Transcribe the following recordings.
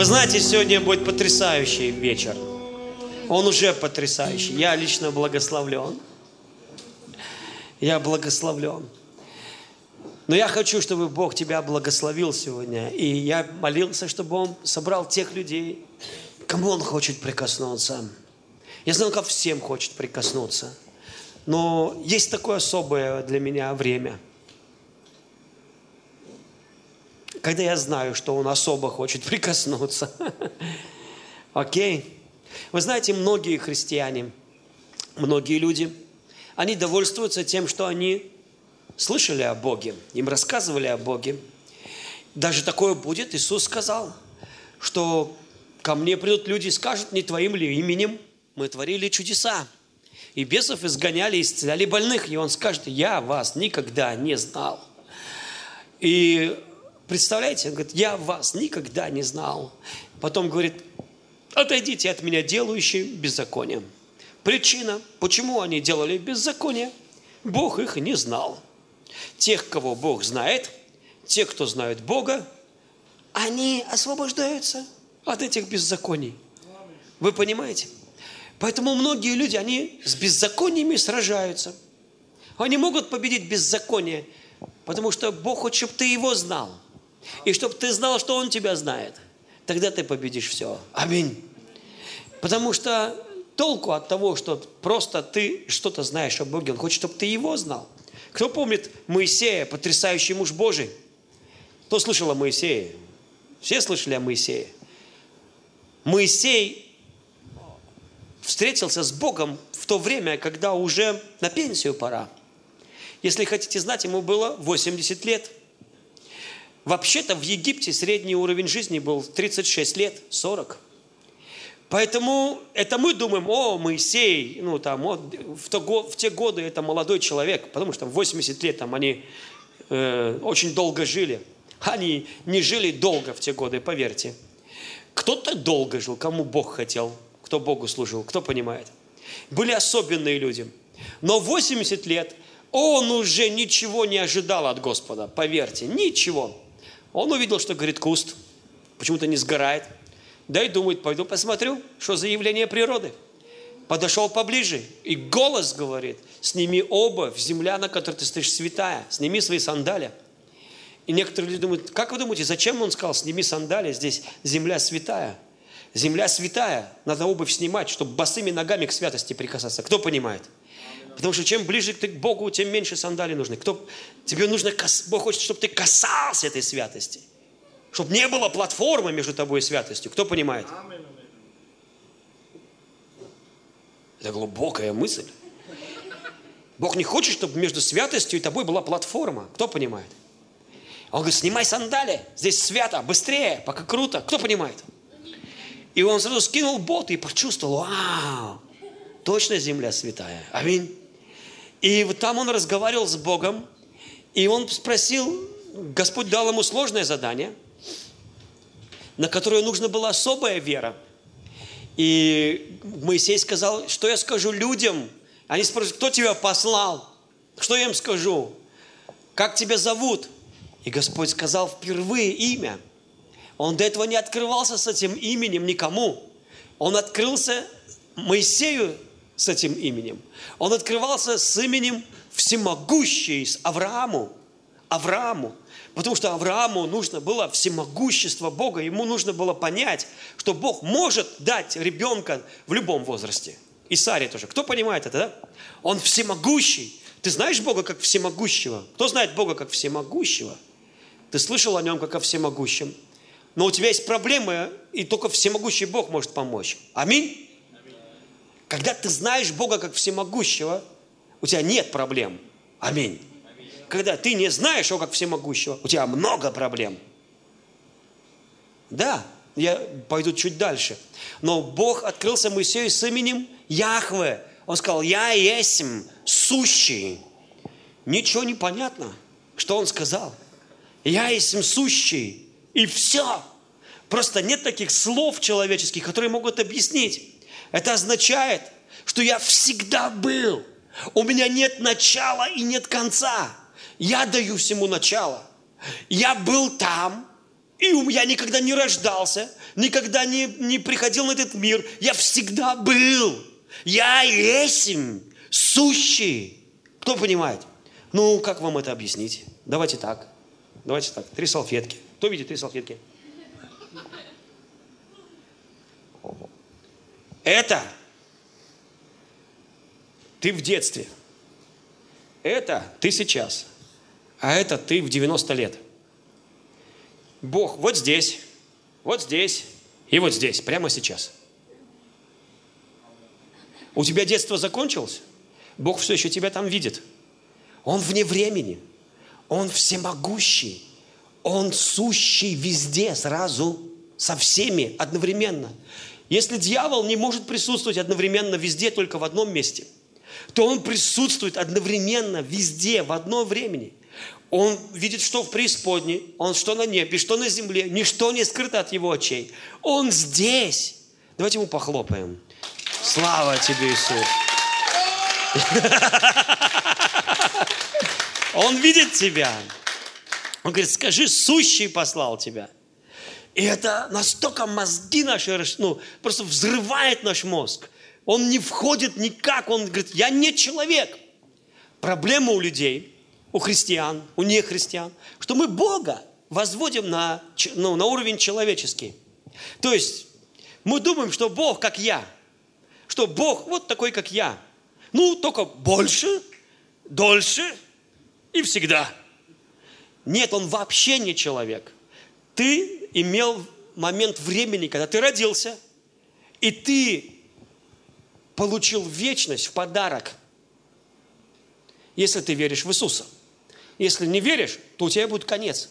Вы знаете, сегодня будет потрясающий вечер. Он уже потрясающий. Я лично благословлен. Я благословлен. Но я хочу, чтобы Бог тебя благословил сегодня. И я молился, чтобы Он собрал тех людей, кому Он хочет прикоснуться. Я знаю, ко всем хочет прикоснуться. Но есть такое особое для меня время, когда я знаю, что Он особо хочет прикоснуться. Окей? Вы знаете, многие христиане, многие люди, они довольствуются тем, что они слышали о Боге, им рассказывали о Боге. Даже такое будет, Иисус сказал, что ко мне придут люди и скажут, не твоим ли именем мы творили чудеса, и бесов изгоняли, исцеляли больных. И Он скажет, я вас никогда не знал. И представляете, Он говорит, я вас никогда не знал. Потом говорит, отойдите от меня, делающие беззаконие. Причина, почему они делали беззаконие, Бог их не знал. Тех, кого Бог знает, те, кто знают Бога, они освобождаются от этих беззаконий. Вы понимаете? Поэтому многие люди, они с беззакониями сражаются. Они могут победить беззаконие, потому что Бог хочет, чтобы ты Его знал. И чтобы ты знал, что Он тебя знает. Тогда ты победишь все. Аминь. Потому что толку от того, что просто ты что-то знаешь о Боге, Он хочет, чтобы ты Его знал. Кто помнит Моисея, потрясающий муж Божий? Кто слышал о Моисее? Все слышали о Моисее? Моисей встретился с Богом в то время, когда уже на пенсию пора. Если хотите знать, ему было 80 лет. Вообще-то в Египте средний уровень жизни был 36 лет, 40. Поэтому это мы думаем, о, Моисей, в те годы это молодой человек, потому что в 80 лет там они очень долго жили. Они не жили долго в те годы, поверьте. Кто-то долго жил, кому Бог хотел, кто Богу служил, кто понимает. Были особенные люди. Но 80 лет он уже ничего не ожидал от Господа, поверьте, ничего. Он увидел, что горит куст, почему-то не сгорает. Да и думает, пойду посмотрю, что за явление природы. Подошел поближе, и голос говорит, сними обувь, земля, на которой ты стоишь, святая, сними свои сандали. И некоторые люди думают, как вы думаете, зачем он сказал, сними сандали, здесь земля святая? Земля святая, надо обувь снимать, чтобы босыми ногами к святости прикасаться. Кто понимает? Потому что чем ближе ты к Богу, тем меньше сандалий нужны. Тебе нужно, Бог хочет, чтобы ты касался этой святости. Чтобы не было платформы между тобой и святостью. Кто понимает? Это глубокая мысль. Бог не хочет, чтобы между святостью и тобой была платформа. Кто понимает? Он говорит, снимай сандали, здесь свято, быстрее, пока круто. Кто понимает? И он сразу скинул бот и почувствовал, вау, точно земля святая. Аминь. И вот там он разговаривал с Богом, и он спросил, Господь дал ему сложное задание, на которое нужна была особая вера. И Моисей сказал, что я скажу людям? Они спрашивают, кто тебя послал? Что я им скажу? Как тебя зовут? И Господь сказал впервые имя. Он до этого не открывался с этим именем никому. Он открылся Моисею с этим именем. Он открывался с именем всемогущий, с Аврааму. Потому что Аврааму нужно было всемогущество Бога. Ему нужно было понять, что Бог может дать ребенка в любом возрасте. И Саре тоже. Кто понимает это, да? Он всемогущий. Ты знаешь Бога как всемогущего? Кто знает Бога как всемогущего? Ты слышал о Нем как о всемогущем. Но у тебя есть проблемы, и только всемогущий Бог может помочь. Аминь? Когда ты знаешь Бога как всемогущего, у тебя нет проблем. Аминь. Когда ты не знаешь Его как всемогущего, у тебя много проблем. Да, я пойду чуть дальше. Но Бог открылся Моисею с именем Яхве. Он сказал, я есмь сущий. Ничего не понятно, что он сказал. Я есмь сущий. И все. Просто нет таких слов человеческих, которые могут объяснить. Это означает, что я всегда был. У меня нет начала и нет конца. Я даю всему начало. Я был там, и я никогда не рождался. никогда не приходил на этот мир. Я всегда был. Я есмь, сущий. Кто понимает? Ну, как вам это объяснить? Давайте так. 3 салфетки. Кто видит 3 салфетки? Это ты в детстве. Это ты сейчас. А это ты в 90 лет. Бог вот здесь и вот здесь, прямо сейчас. У тебя детство закончилось? Бог все еще тебя там видит. Он вне времени. Он всемогущий. Он сущий везде сразу, со всеми одновременно. Если дьявол не может присутствовать одновременно везде, только в одном месте, то он присутствует одновременно везде, в одно времени. Он видит, что в преисподней, он что на небе, что на земле. Ничто не скрыто от его очей. Он здесь. Давайте ему похлопаем. Слава тебе, Иисус. Он видит тебя. Он говорит, скажи, сущий послал тебя. И это настолько мозги наши, просто взрывает наш мозг. Он не входит никак. Он говорит, я не человек. Проблема у людей, у христиан, у нехристиан, что мы Бога возводим на уровень человеческий. То есть мы думаем, что Бог как я. Что Бог вот такой, как я. Только больше, дольше и всегда. Нет, Он вообще не человек. Ты имел момент времени, когда ты родился, и ты получил вечность в подарок, если ты веришь в Иисуса. Если не веришь, то у тебя будет конец.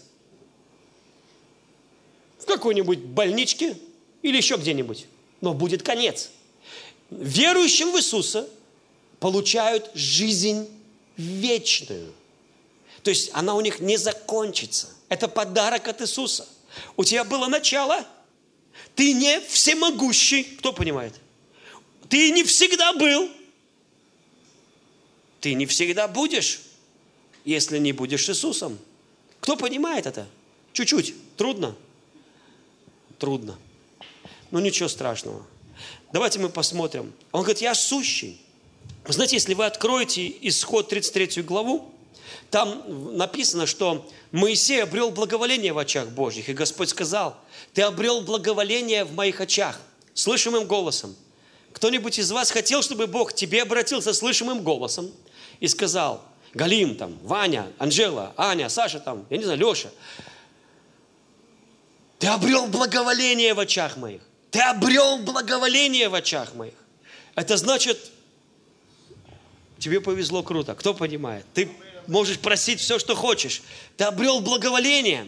В какой-нибудь больничке или еще где-нибудь. Но будет конец. Верующим в Иисуса получают жизнь вечную. То есть она у них не закончится. Это подарок от Иисуса. У тебя было начало. Ты не всемогущий. Кто понимает? Ты не всегда был. Ты не всегда будешь, если не будешь Иисусом. Кто понимает это? Чуть-чуть. Трудно? Трудно. Но ничего страшного. Давайте мы посмотрим. Он говорит, я сущий. Вы знаете, если вы откроете Исход 33 главу, там написано, что Моисей обрел благоволение в очах Божьих. И Господь сказал, ты обрел благоволение в моих очах. Слышимым голосом. Кто-нибудь из вас хотел, чтобы Бог к тебе обратился слышимым голосом и сказал, Галим, там, Ваня, Анжела, Аня, Саша, там, я не знаю, Леша, ты обрел благоволение в очах моих. Ты обрел благоволение в очах моих. Это значит, тебе повезло круто. Кто понимает? Ты можешь просить все, что хочешь. Ты обрел благоволение.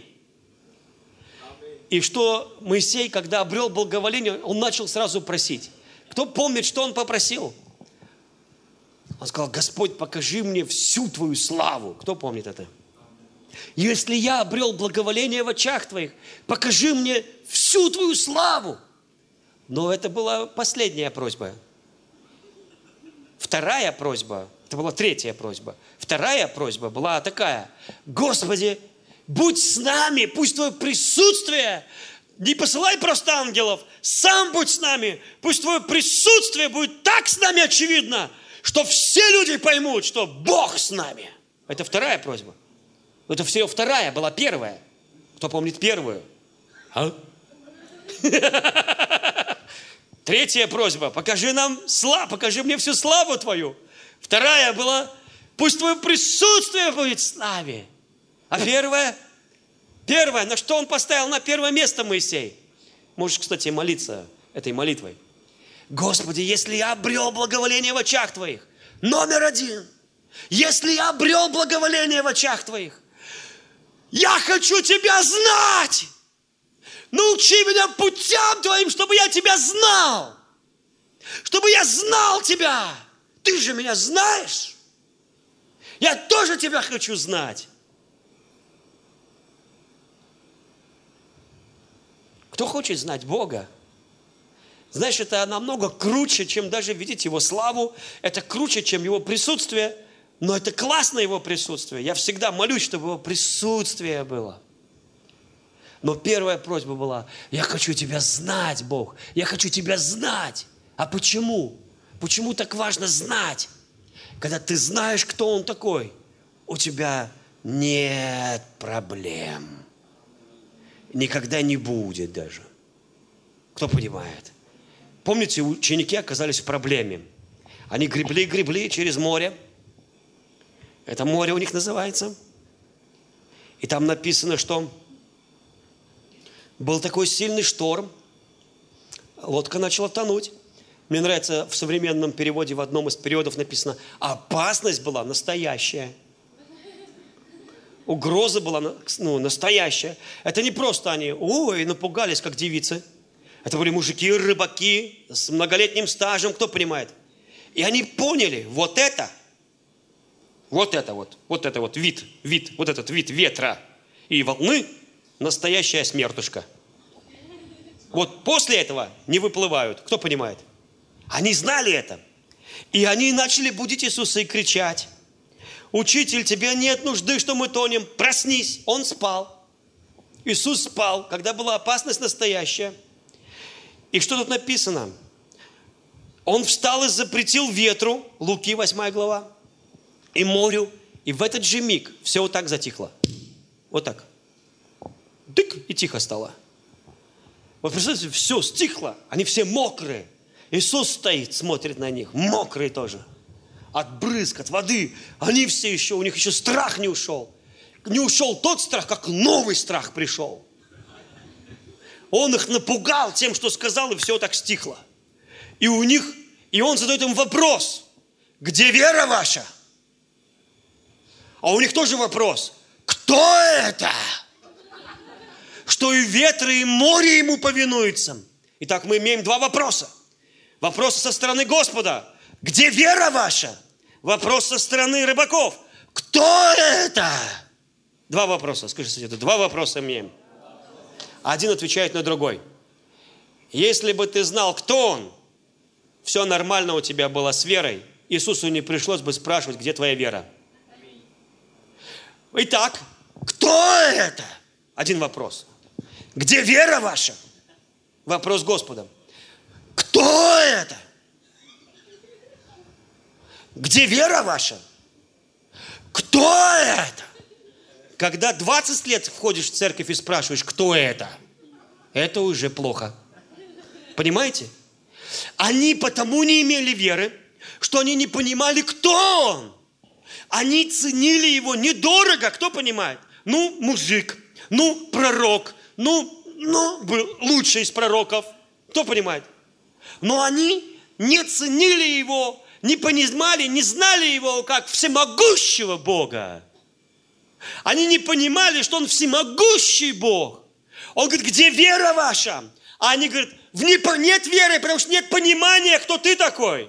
И что Моисей, когда обрел благоволение, он начал сразу просить. Кто помнит, что он попросил? Он сказал, Господь, покажи мне всю Твою славу. Кто помнит это? Если я обрел благоволение в очах Твоих, покажи мне всю Твою славу. Но это была последняя просьба. Вторая просьба, это была третья просьба. Вторая просьба была такая. Господи, будь с нами, пусть Твое присутствие, не посылай просто ангелов, сам будь с нами. Пусть Твое присутствие будет так с нами очевидно, что все люди поймут, что Бог с нами. Это вторая просьба. Это все вторая, была первая. Кто помнит первую? Третья просьба. Покажи мне всю славу Твою. Вторая была, пусть Твое присутствие будет с нами. А первая, на что он поставил на первое место Моисей? Можешь, кстати, молиться этой молитвой. Господи, если я обрел благоволение в очах Твоих, номер один. Если я обрел благоволение в очах Твоих, я хочу Тебя знать. Научи меня путям Твоим, чтобы я Тебя знал. Чтобы я знал Тебя. Ты же меня знаешь. Я тоже Тебя хочу знать. Кто хочет знать Бога? Знаешь, это намного круче, чем даже видеть Его славу. Это круче, чем Его присутствие. Но это классно Его присутствие. Я всегда молюсь, чтобы Его присутствие было. Но первая просьба была: я хочу тебя знать, Бог. Я хочу тебя знать. А почему? Почему так важно знать? Когда ты знаешь, кто Он такой, у тебя нет проблем. Никогда не будет даже. Кто понимает? Помните, ученики оказались в проблеме. Они гребли через море. Это море у них называется. И там написано, что был такой сильный шторм. Лодка начала тонуть. Мне нравится, в современном переводе, в одном из переводов написано: опасность была настоящая. Угроза была настоящая. Это не просто они напугались, как девицы. Это были мужики, рыбаки с многолетним стажем, кто понимает. И они поняли, вот этот вид ветра и волны – настоящая смертушка. Вот после этого не выплывают, кто понимает. Они знали это. И они начали будить Иисуса и кричать: «Учитель, тебе нет нужды, что мы тонем, проснись!» Он спал. Иисус спал, когда была опасность настоящая. И что тут написано? Он встал и запретил ветру, Луки 8 глава, и морю, и в этот же миг все вот так затихло. Вот так. Дык, и тихо стало. Вот представьте, все стихло, они все мокрые. Иисус стоит, смотрит на них, мокрые тоже. От брызг, от воды. Они все еще, у них еще страх не ушел. Не ушел тот страх, как новый страх пришел. Он их напугал тем, что сказал, и все так стихло. И он задает им вопрос: где вера ваша? А у них тоже вопрос: кто это? Что и ветры, и море ему повинуются. Итак, мы имеем два вопроса. Вопрос со стороны Господа: где вера ваша? Вопрос со стороны рыбаков: кто это? Два вопроса, скажи соседу, два вопроса имеем. Один отвечает на другой. Если бы ты знал, кто он, все нормально у тебя было с верой, Иисусу не пришлось бы спрашивать, где твоя вера. Итак, кто это? Один вопрос. Где вера ваша? Вопрос Господа. Кто это? Где вера ваша? Кто это? Когда 20 лет входишь в церковь и спрашиваешь, кто это уже плохо. Понимаете? Они потому не имели веры, что они не понимали, кто он. Они ценили его недорого, кто понимает? Мужик, пророк, был лучший из пророков, кто понимает? Но они не ценили его, не понимали, не знали его как всемогущего Бога. Они не понимали, что он всемогущий Бог. Он говорит: где вера ваша? А они говорят: нет веры, потому что нет понимания, кто ты такой.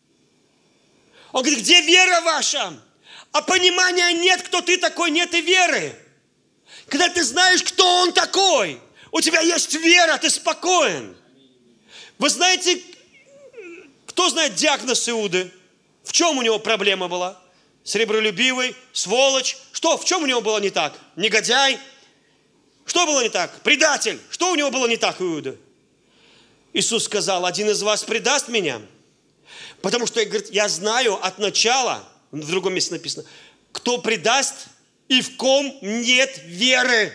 Он говорит: где вера ваша? А понимания нет, кто ты такой, нет и веры. Когда ты знаешь, кто он такой, у тебя есть вера, ты спокоен. Вы знаете, кто знает диагноз Иуды? В чем у него проблема была? Сребролюбивый, сволочь. Что? В чем у него было не так? Негодяй. Что было не так? Предатель. Что у него было не так, Иуда? Иисус сказал: один из вас предаст меня. Потому что, говорит, я знаю от начала, в другом месте написано, кто предаст и в ком нет веры.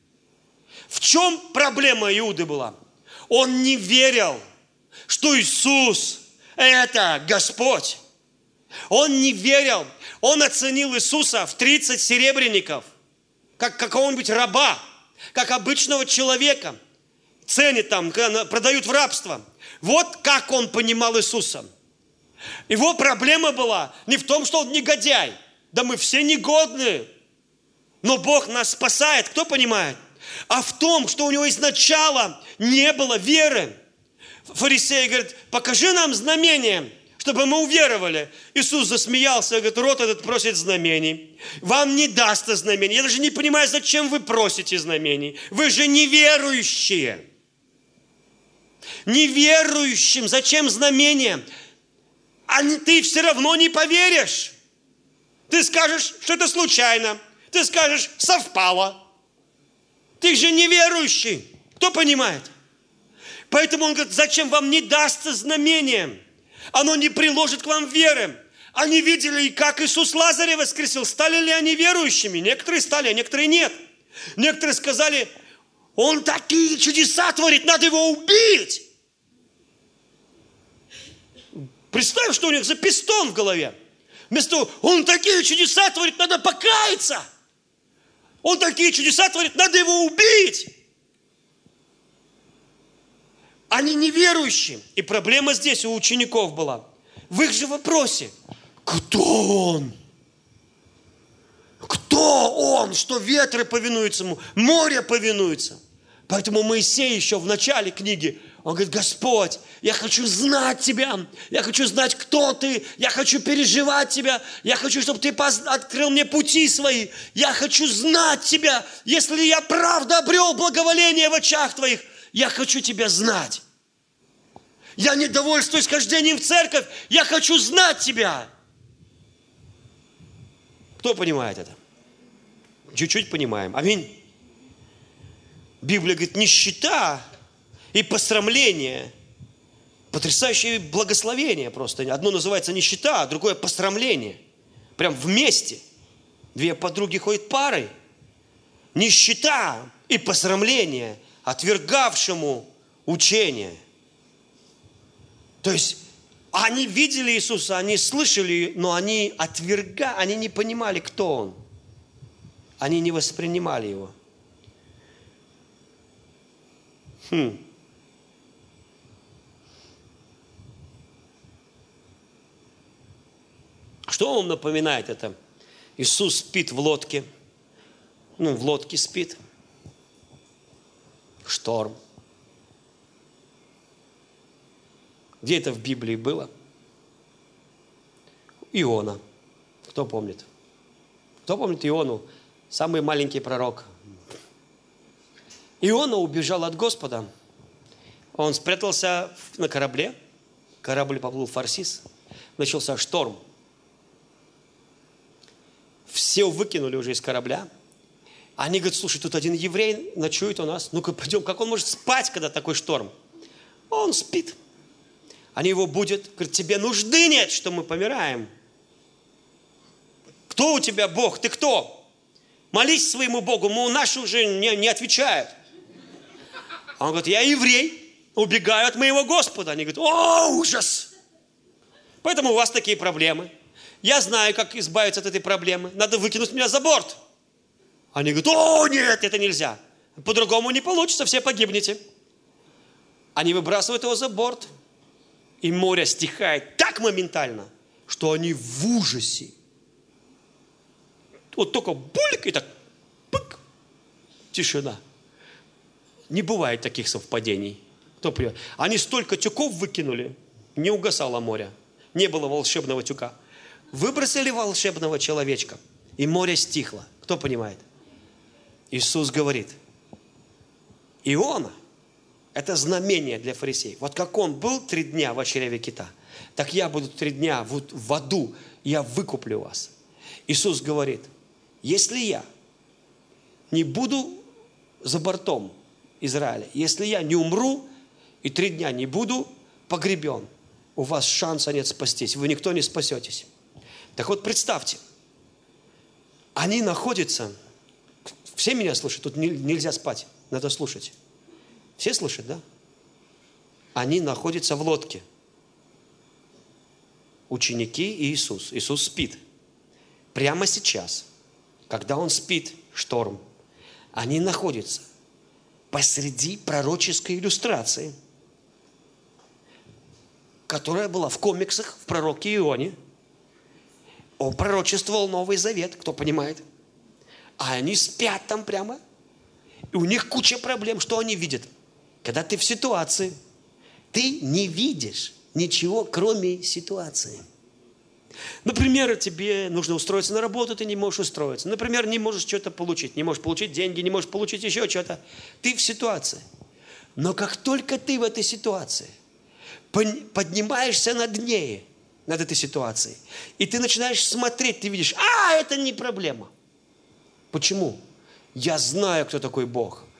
В чем проблема Иуды была? Он не верил, что Иисус – это Господь. Он не верил. Он оценил Иисуса в 30 серебряников, как какого-нибудь раба, как обычного человека. Ценят там, когда продают в рабство. Вот как он понимал Иисуса. Его проблема была не в том, что он негодяй. Да мы все негодные. Но Бог нас спасает, кто понимает? А в том, что у него изначально не было веры. Фарисеи говорят: покажи нам знамение, чтобы мы уверовали. Иисус засмеялся и говорит: род этот просит знамений. Вам не даст знамений. Я даже не понимаю, зачем вы просите знамений. Вы же неверующие. Неверующим зачем знамения? А ты все равно не поверишь. Ты скажешь, что это случайно. Ты скажешь, совпало. Ты же неверующий. Кто понимает? Поэтому он говорит, зачем вам не дастся знамение? Оно не приложит к вам веры. Они видели, как Иисус Лазаря воскресил. Стали ли они верующими? Некоторые стали, а некоторые нет. Некоторые сказали, он такие чудеса творит, надо его убить. Представь, что у них за пистон в голове. Вместо того, он такие чудеса творит, надо покаяться. Он такие чудеса творит, надо его убить. Они неверующие. И проблема здесь у учеников была. В их же вопросе. Кто он? Кто он, что ветры повинуются ему, море повинуется? Поэтому Моисей еще в начале книги, он говорит, Господь, я хочу знать Тебя, я хочу знать, кто Ты, я хочу переживать Тебя, я хочу, чтобы Ты открыл мне пути свои, я хочу знать Тебя, если я правда обрел благоволение в очах Твоих, я хочу Тебя знать. Я не довольствуюсь хождением в церковь, я хочу знать Тебя. Кто понимает это? Чуть-чуть понимаем. Аминь. Библия говорит, нищета и посрамление. Потрясающее благословение просто. Одно называется нищета, а другое посрамление. Прям вместе. Две подруги ходят парой. Нищета и посрамление, отвергавшему учение. То есть они видели Иисуса, они слышали, но они отвергали, они не понимали, кто Он. Они не воспринимали Его. Что вам напоминает это? Иисус спит в лодке. В лодке спит. Шторм. Где это в Библии было? Иона. Кто помнит? Кто помнит Иону? Самый маленький пророк. Иона убежал от Господа. Он спрятался на корабле. Корабль поплыл в Фарсис. Начался шторм. Все выкинули уже из корабля. Они говорят, слушай, тут один еврей ночует у нас. Ну-ка, пойдем. Как он может спать, когда такой шторм? Он спит. Они его будут. Говорят, тебе нужды нет, что мы помираем. Кто у тебя Бог? Ты кто? Молись своему Богу. Наши уже не отвечают. Он говорит, я еврей, убегаю от моего Господа. Они говорят, о, ужас! Поэтому у вас такие проблемы. Я знаю, как избавиться от этой проблемы. Надо выкинуть меня за борт. Они говорят, о, нет, это нельзя. По-другому не получится, все погибнете. Они выбрасывают его за борт. И море стихает так моментально, что они в ужасе. Вот только бульк и так, пык, тишина. Не бывает таких совпадений. Кто понимает? Они столько тюков выкинули, не угасало море. Не было волшебного тюка. Выбросили волшебного человечка, и море стихло. Кто понимает? Иисус говорит, Иона – это знамение для фарисеев. Вот как он был 3 дня в чреве кита, так я буду 3 дня в аду, я выкуплю вас. Иисус говорит, если я не буду за бортом Израиля, если я не умру и 3 дня не буду погребен, у вас шанса нет спастись, вы никто не спасетесь. Так вот, представьте, они находятся, все меня слышат, тут нельзя спать, надо слушать. Все слышат, да? Они находятся в лодке. Ученики и Иисус. Иисус спит. Прямо сейчас, когда Он спит, шторм, они находятся посреди пророческой иллюстрации, которая была в комиксах в пророке Ионе. Он пророчествовал Новый Завет, кто понимает. А они спят там прямо. И у них куча проблем. Что они видят? Когда ты в ситуации, ты не видишь ничего, кроме ситуации. Например, тебе нужно устроиться на работу, ты не можешь устроиться. Например, не можешь что-то получить. Не можешь получить деньги, не можешь получить еще что-то. Ты в ситуации. Но как только ты в этой ситуации поднимаешься над ней, над этой ситуацией, и ты начинаешь смотреть, ты видишь, это не проблема. Почему? Я знаю, кто такой Бог.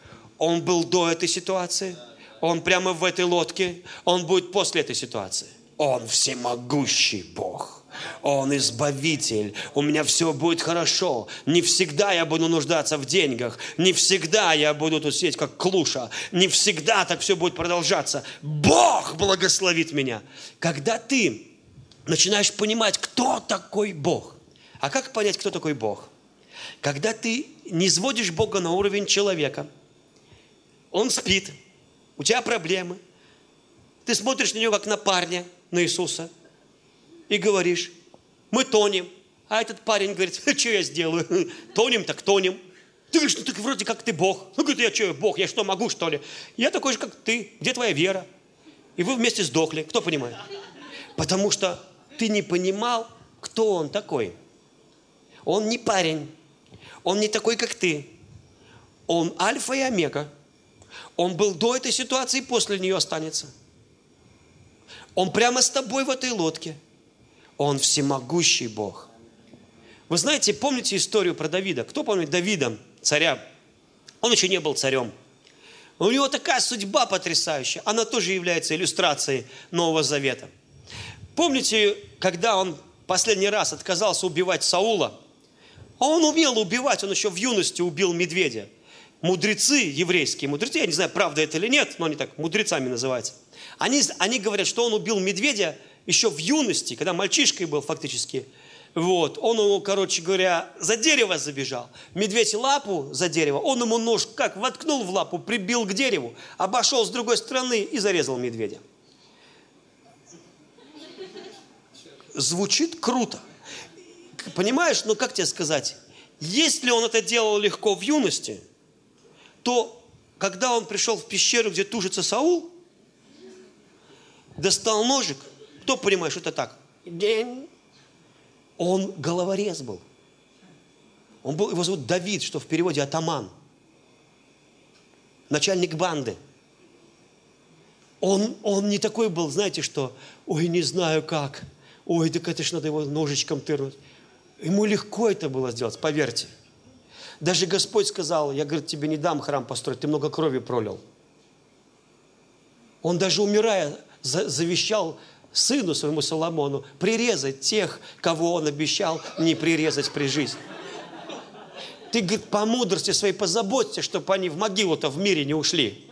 Он был до этой ситуации, он прямо в этой лодке, он будет после этой ситуации. Он всемогущий Бог. Он избавитель. У меня все будет хорошо. Не всегда я буду нуждаться в деньгах. Не всегда я буду тут сидеть как клуша. Не всегда так все будет продолжаться. Бог благословит меня. Когда ты начинаешь понимать, кто такой Бог. А как понять, кто такой Бог? Когда ты не сводишь Бога на уровень человека. Он спит. У тебя проблемы. Ты смотришь на него, как на парня, на Иисуса. И говоришь, мы тонем. А этот парень говорит, что я сделаю? Тонем так тонем. Ты говоришь, ну так вроде как ты Бог. Ну говорит, я что, Бог, я что, могу что ли? Я такой же, как ты. Где твоя вера? И вы вместе сдохли. Кто понимает? Потому что ты не понимал, кто он такой. Он не парень. Он не такой, как ты. Он альфа и омега. Он был до этой ситуации и после нее останется. Он прямо с тобой в этой лодке. Он всемогущий Бог. Вы знаете, помните историю про Давида? Кто помнит Давида, царя? Он еще не был царем. У него такая судьба потрясающая. Она тоже является иллюстрацией Нового Завета. Помните, когда он последний раз отказался убивать Саула? Он умел убивать, он еще в юности убил медведя. Мудрецы, еврейские мудрецы, я не знаю, правда это или нет, но они так мудрецами называются. Они говорят, что он убил медведя еще в юности, когда мальчишкой был фактически. Вот. Он ему, короче говоря, за дерево забежал. Медведь лапу за дерево, он ему нож как воткнул в лапу, прибил к дереву, обошел с другой стороны и зарезал медведя. Звучит круто. Понимаешь, ну как тебе сказать, если он это делал легко в юности, то когда он пришел в пещеру, где тужится Саул, достал ножик, кто понимает, что это так? Он головорез был. Его зовут Давид, что в переводе атаман. Начальник банды. Он не такой был, знаете что, ой, не знаю как, ой, так это ж надо его ножичком тырнуть. Ему легко это было сделать, поверьте. Даже Господь сказал, я, говорит, тебе не дам храм построить, ты много крови пролил. Он даже умирая завещал сыну своему Соломону прирезать тех, кого он обещал не прирезать при жизни. Ты, говорит, по мудрости своей позаботься, чтобы они в могилу-то в мире не ушли.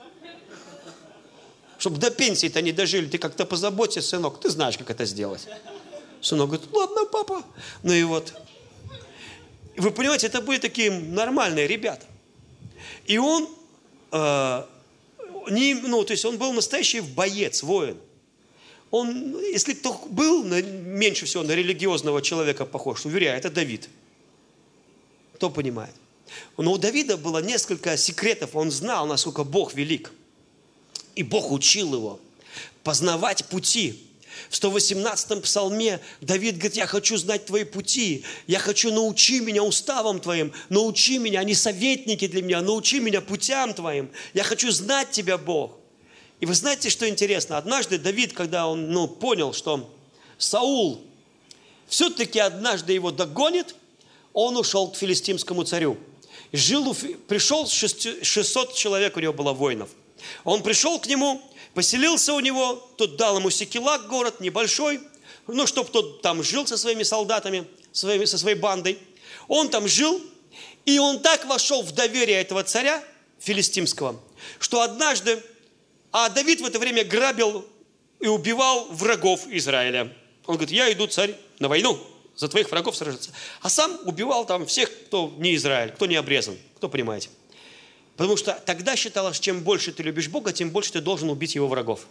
Чтобы до пенсии-то не дожили. Ты как-то позаботься, сынок, ты знаешь, как это сделать. Сынок говорит, ладно, папа. Ну и вот. Вы понимаете, это были такие нормальные ребята. И он, то есть он был настоящий боец, воин. Он, если кто был меньше всего на религиозного человека похож, уверяю, это Давид. Кто понимает? Но у Давида было несколько секретов. Он знал, насколько Бог велик. И Бог учил его познавать пути. В 118-м псалме Давид говорит, я хочу знать твои пути, я хочу, научи меня уставам твоим, научи меня, они советники для меня, научи меня путям твоим, я хочу знать тебя, Бог. И вы знаете, что интересно? Однажды Давид, когда он понял, что Саул все-таки однажды его догонит, он ушел к филистимскому царю. Пришел 600 человек, у него было воинов. Он пришел к нему, поселился у него, тот дал ему Сикелаг, город небольшой, чтобы тот там жил со своими солдатами, со своей бандой. Он там жил, и он так вошел в доверие этого царя филистимского, что однажды, а Давид в это время грабил и убивал врагов Израиля. Он говорит, я иду, царь, на войну, за твоих врагов сражаться. А сам убивал там всех, кто не Израиль, кто не обрезан, кто понимаете. Потому что тогда считалось, чем больше ты любишь Бога, тем больше ты должен убить его врагов.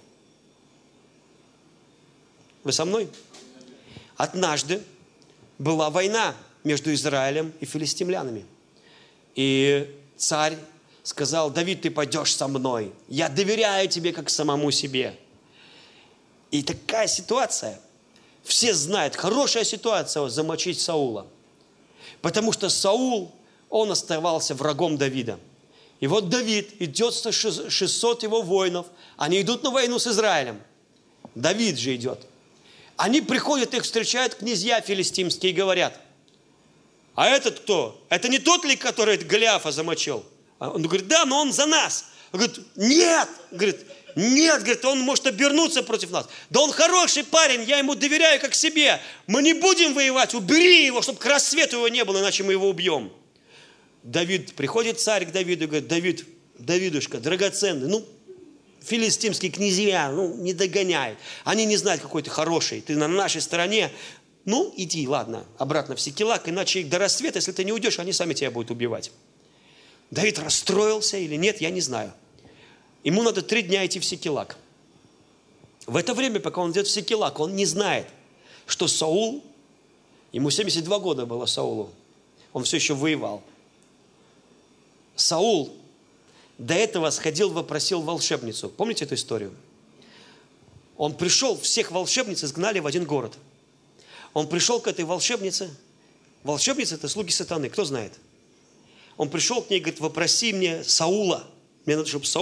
Вы со мной? Однажды была война между Израилем и филистимлянами. И царь сказал, Давид, ты пойдешь со мной. Я доверяю тебе, как самому себе. И такая ситуация. Все знают, хорошая ситуация замочить Саула. Потому что Саул, он оставался врагом Давида. И вот Давид идет с 600 его воинов. Они идут на войну с Израилем. Давид же идет. Они приходят, их встречают князья филистимские и говорят, а этот кто? Это не тот ли, который Голиафа замочил? Он говорит, да, но он за нас. Он говорит, нет, говорит, он может обернуться против нас. Да он хороший парень, я ему доверяю как себе. Мы не будем воевать, убери его, чтобы к рассвету его не было, иначе мы его убьем. Приходит царь к Давиду и говорит, Давидушка, драгоценный, филистимские князья, не догоняют. Они не знают, какой ты хороший, ты на нашей стороне. Иди, ладно, обратно в Сикилак, иначе их до рассвета, если ты не уйдешь, они сами тебя будут убивать. Давид расстроился или нет, я не знаю. Ему надо 3 дня идти в Сикилак. В это время, пока он идет в Сикилак, он не знает, что Саул, ему 72 года было Саулу, он все еще воевал. Саул до этого сходил, вопросил волшебницу. Помните эту историю? Он пришел, всех волшебниц изгнали в один город. Он пришел к этой волшебнице. Волшебница – это слуги сатаны, кто знает? Он пришел к ней и говорит, вопроси мне Саула. Мне надо, чтобы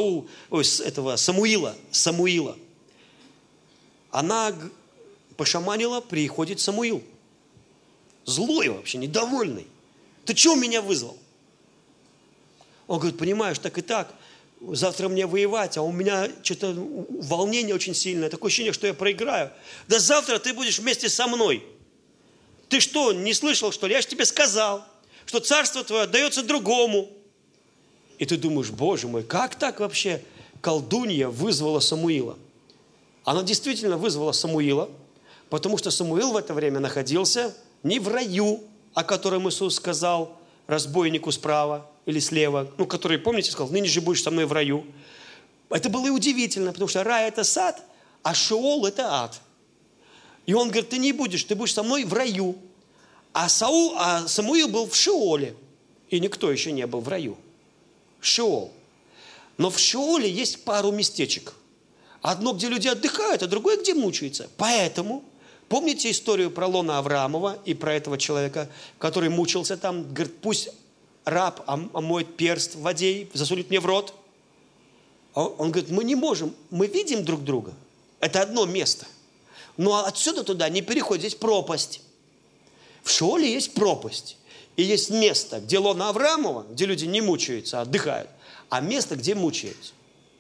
Самуила. Она пошаманила, приходит Самуил. Злой вообще, недовольный. Ты чего меня вызвал? Он говорит, понимаешь, так и так. Завтра мне воевать, а у меня что-то волнение очень сильное. Такое ощущение, что я проиграю. Да завтра ты будешь вместе со мной. Ты что, не слышал, что ли? Я же тебе сказал, что царство твое отдается другому. И ты думаешь, боже мой, как так вообще колдунья вызвала Самуила? Она действительно вызвала Самуила, потому что Самуил в это время находился не в раю, о котором Иисус сказал разбойнику справа или слева, который, помните, сказал, ныне же будешь со мной в раю. Это было и удивительно, потому что рай – это сад, а Шеол – это ад. И он говорит, ты не будешь, ты будешь со мной в раю. А Самуил был в Шеоле, и никто еще не был в раю. Шеол. Но в Шеоле есть пару местечек. Одно, где люди отдыхают, а другое, где мучаются. Поэтому, помните историю про Лона Авраамова и про этого человека, который мучился там, говорит, пусть раб омоет перст в воде и засунет мне в рот. Он говорит, мы не можем, мы видим друг друга. Это одно место. Но отсюда туда не переходит, здесь пропасть. В Шеоле есть пропасть. И есть место, где Лона Авраамова, где люди не мучаются, а отдыхают, а место, где мучаются.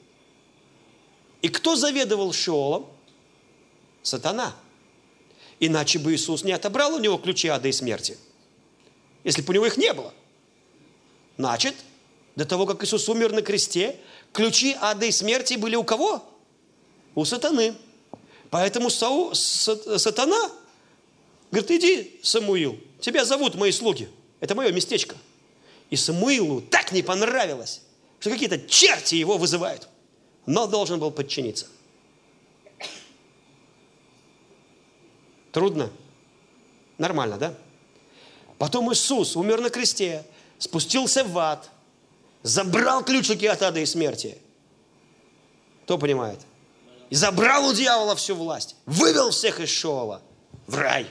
И кто заведовал Шеолом? Сатана. Иначе бы Иисус не отобрал у него ключи ада и смерти. Если бы у него их не было. Значит, до того, как Иисус умер на кресте, ключи ада и смерти были у кого? У сатаны. Поэтому сатана говорит, иди, Самуил, тебя зовут мои слуги. Это мое местечко. И Самуилу так не понравилось, что какие-то черти его вызывают. Но должен был подчиниться. Трудно? Нормально, да? Потом Иисус умер на кресте, спустился в ад, забрал ключики от ада и смерти. Кто понимает? И забрал у дьявола всю власть. Вывел всех из Шеола в рай.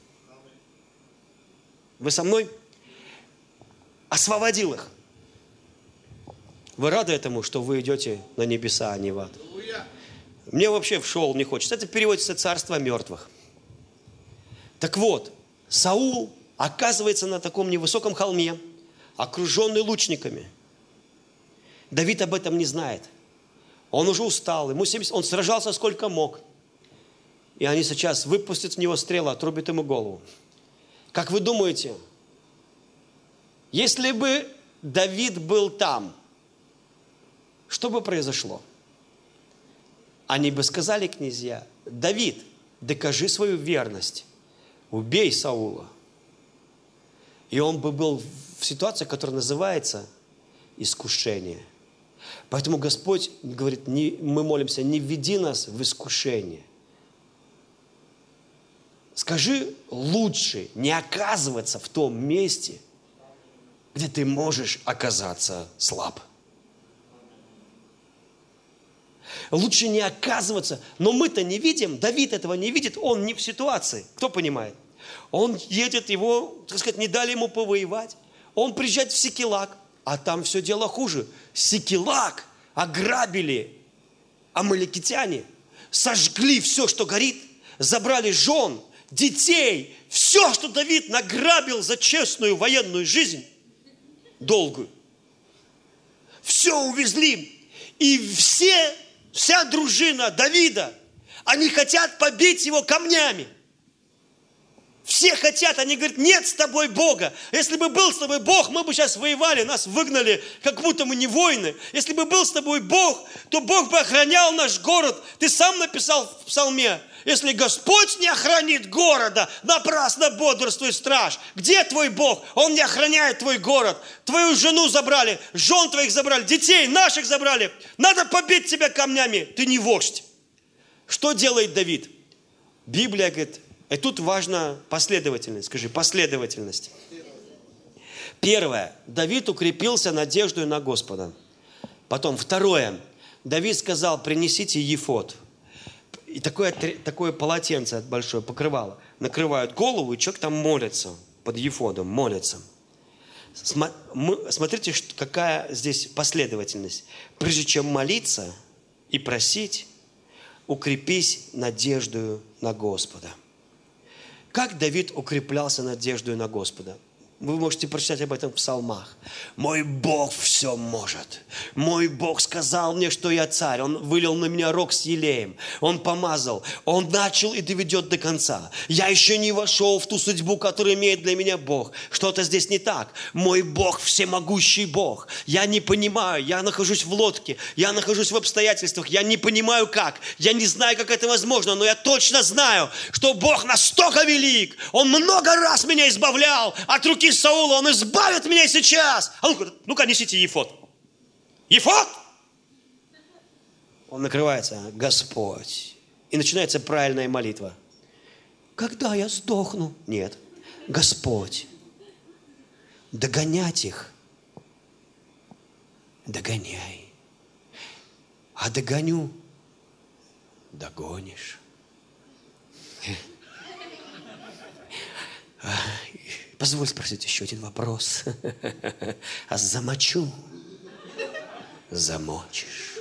Вы со мной? Освободил их. Вы рады этому, что вы идете на небеса, а не в ад? Мне вообще в Шеол не хочется. Это переводится «царство мертвых». Так вот, Саул оказывается на таком невысоком холме, окруженный лучниками. Давид об этом не знает. Он уже устал, ему 70, он сражался сколько мог. И они сейчас выпустят в него стрелу, отрубят ему голову. Как вы думаете, если бы Давид был там, что бы произошло? Они бы сказали, князья, Давид, докажи свою верность, убей Саула. И он бы был в ситуации, которая называется искушение. Поэтому Господь говорит, мы молимся, не введи нас в искушение. Скажи, лучше не оказываться в том месте, где ты можешь оказаться слаб. Лучше не оказываться. Но мы-то не видим, Давид этого не видит, он не в ситуации. Кто понимает? Он едет, его, так сказать, не дали ему повоевать. Он приезжает в Сикилак, а там все дело хуже. Сикилак ограбили амаликитяне, сожгли все, что горит, забрали жен, детей, все, что Давид награбил за честную военную жизнь, долгую. все увезли. И вся дружина Давида, они хотят побить его камнями. Все хотят, они говорят, нет с тобой Бога. Если бы был с тобой Бог, мы бы сейчас воевали, нас выгнали, как будто мы не воины. Если бы был с тобой Бог, то Бог бы охранял наш город. Ты сам написал в псалме, если Господь не охранит города, напрасно бодрствует страж. Где твой Бог? Он не охраняет твой город. Твою жену забрали, жен твоих забрали, детей наших забрали. Надо побить тебя камнями. Ты не вождь. Что делает Давид? Библия говорит, и тут важна последовательность. Скажи, последовательность. Первое. Давид укрепился надеждой на Господа. Потом, второе. Давид сказал, принесите ефод. И такое полотенце большое, покрывало. Накрывают голову, и человек там молится. Под ефодом молится. Смотрите, какая здесь последовательность. Прежде чем молиться и просить, укрепись надеждою на Господа. Как Давид укреплялся надеждой на Господа? Вы можете прочитать об этом в псалмах. «Мой Бог все может. Мой Бог сказал мне, что я царь. Он вылил на меня рог с елеем. Он помазал. Он начал и доведет до конца. Я еще не вошел в ту судьбу, которую имеет для меня Бог. Что-то здесь не так. Мой Бог всемогущий Бог. Я не понимаю. Я нахожусь в лодке. Я нахожусь в обстоятельствах. Я не понимаю как. Я не знаю, как это возможно. Но я точно знаю, что Бог настолько велик. Он много раз меня избавлял от руки Саула, он избавит меня сейчас. А ну-ка, несите ефод. Ефод! Он накрывается, Господь. И начинается правильная молитва. Когда я сдохну? Нет. Господь. Догонять их. Догоняй. А догоню. Догонишь. Позволь спросить еще один вопрос. А замочу? Замочишь.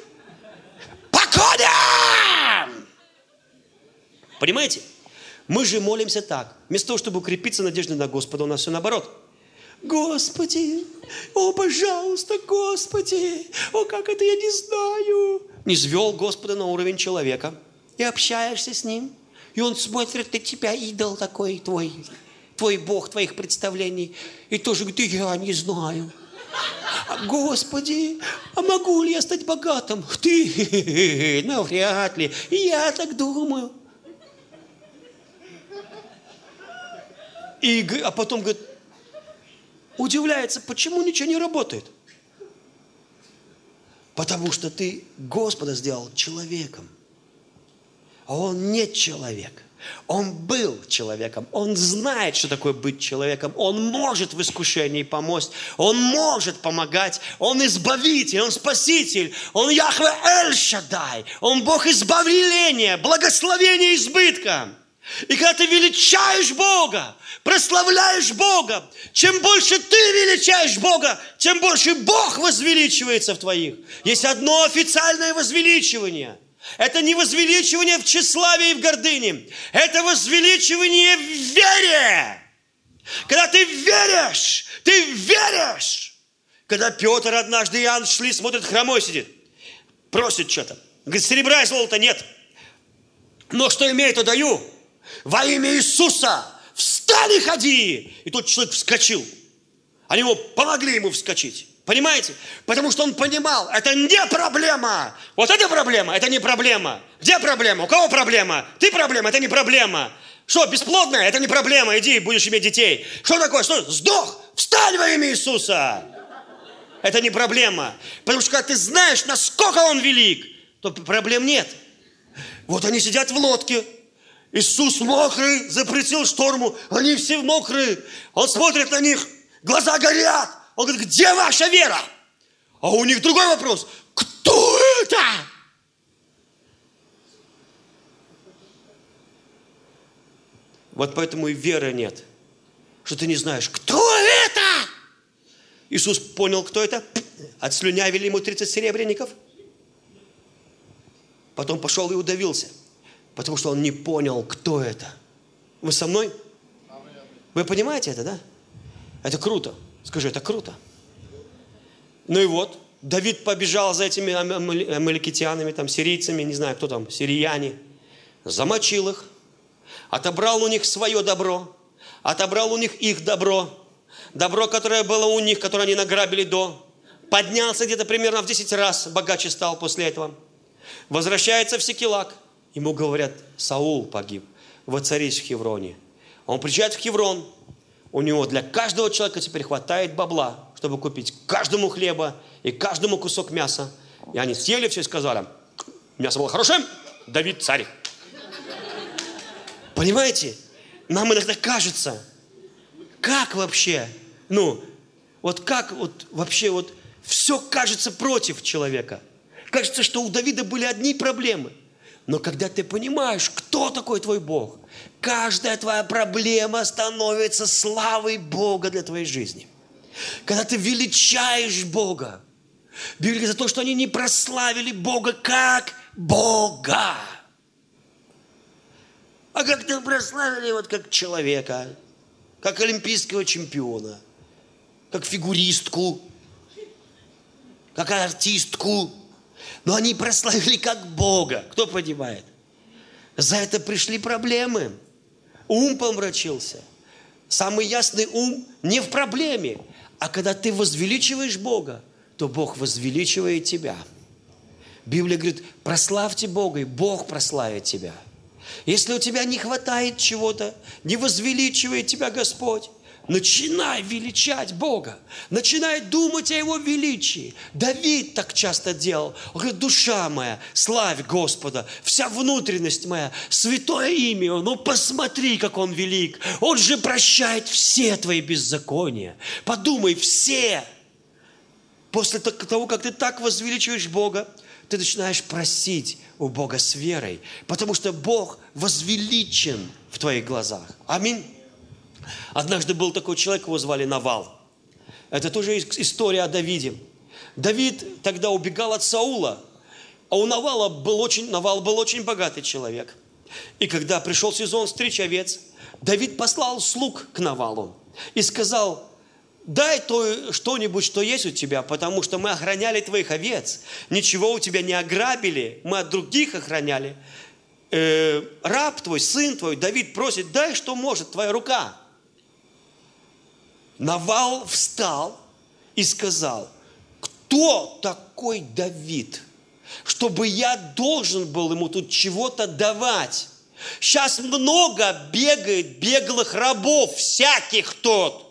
Поконим! Понимаете? Мы же молимся так. Вместо того, чтобы укрепиться надеждой на Господа, у нас все наоборот. Господи, о, пожалуйста, Господи, о, как это я не знаю. Не звел Господа на уровень человека. И общаешься с Ним. И Он смотрит на тебя, идол такой твой Бог, твоих представлений. И тоже говорит, я не знаю. Господи, а могу ли я стать богатым? Ты, ну вряд ли. Я так думаю. А потом говорит, удивляется, почему ничего не работает? Потому что ты Господа сделал человеком. А Он не человек. Он был человеком, он знает, что такое быть человеком, он может в искушении помочь, он может помогать, он избавитель, он спаситель, он Яхве Эль-Шаддай, он Бог избавления, благословения избытка. И когда ты величаешь Бога, прославляешь Бога, чем больше ты величаешь Бога, тем больше Бог возвеличивается в твоих. Есть одно официальное возвеличивание. Это не возвеличивание в тщеславии и в гордыне. Это возвеличивание в вере. Когда ты веришь, ты веришь. Когда Петр однажды и Иоанн шли, смотрит, хромой сидит. Просит что-то. Говорит, серебра и золота нет. Но что имею, то даю. Во имя Иисуса встань и ходи. И тот человек вскочил. Они помогли ему вскочить. Понимаете? Потому что он понимал, это не проблема. Вот это проблема, это не проблема. Где проблема? У кого проблема? Ты проблема, это не проблема. Что, бесплодная? Это не проблема. Иди, будешь иметь детей. Что такое? Что? Сдох! Встань во имя Иисуса! Это не проблема. Потому что когда ты знаешь, насколько Он велик, то проблем нет. Вот они сидят в лодке. Иисус мокрый, запретил шторму. Они все мокрые. Он смотрит на них, глаза горят. Он говорит, где ваша вера? А у них другой вопрос. Кто это? Вот поэтому и веры нет. Что ты не знаешь, кто это? Иисус понял, кто это. Отслюнявили ему 30 серебряников. Потом пошел и удавился. Потому что он не понял, кто это. Вы со мной? Вы понимаете это, да? Это круто. Скажи, это круто. Ну и вот, Давид побежал за этими амаликитянами, там, сирийцами, не знаю, кто там, сирияне, замочил их, отобрал у них свое добро, отобрал у них их добро, которое было у них, которое они награбили до, поднялся где-то примерно в 10 раз, богаче стал после этого. Возвращается в Сикилак, ему говорят, Саул погиб, воцарись в Хевроне. Он приезжает в Хеврон, у него для каждого человека теперь хватает бабла, чтобы купить каждому хлеба и каждому кусок мяса. И они съели все и сказали, мясо было хорошее, Давид царь. Понимаете? Нам иногда кажется, как вообще, как вообще все кажется против человека. Кажется, что у Давида были одни проблемы. Но когда ты понимаешь, кто такой твой Бог, каждая твоя проблема становится славой Бога для твоей жизни. Когда ты величаешь Бога, Библия говорит за то, что они не прославили Бога как Бога. А как-то прославили как человека, как олимпийского чемпиона, как фигуристку, как артистку. Но они прославили как Бога. Кто понимает? За это пришли проблемы. Ум помрачился. Самый ясный ум не в проблеме, а когда ты возвеличиваешь Бога, то Бог возвеличивает тебя. Библия говорит, прославьте Бога, и Бог прославит тебя. Если у тебя не хватает чего-то, не возвеличивает тебя Господь, начинай величать Бога, начинай думать о Его величии. Давид так часто делал. Он говорит, душа моя, славь Господа, вся внутренность моя, святое имя Его. Ну посмотри, как Он велик. Он же прощает все твои беззакония. Подумай, все. После того, как ты так возвеличиваешь Бога, ты начинаешь просить у Бога с верой, потому что Бог возвеличен в твоих глазах. Аминь. Однажды был такой человек, его звали Навал. Это тоже история о Давиде. Давид тогда убегал от Саула, а у Навал был очень богатый человек. И когда пришел сезон стричь овец, Давид послал слуг к Навалу и сказал, дай что-нибудь, что есть у тебя, потому что мы охраняли твоих овец. Ничего у тебя не ограбили, мы от других охраняли. Раб твой, сын твой, Давид просит, дай что может твоя рука. Навал встал и сказал, кто такой Давид, чтобы я должен был ему тут чего-то давать? Сейчас много бегает беглых рабов, всяких тот.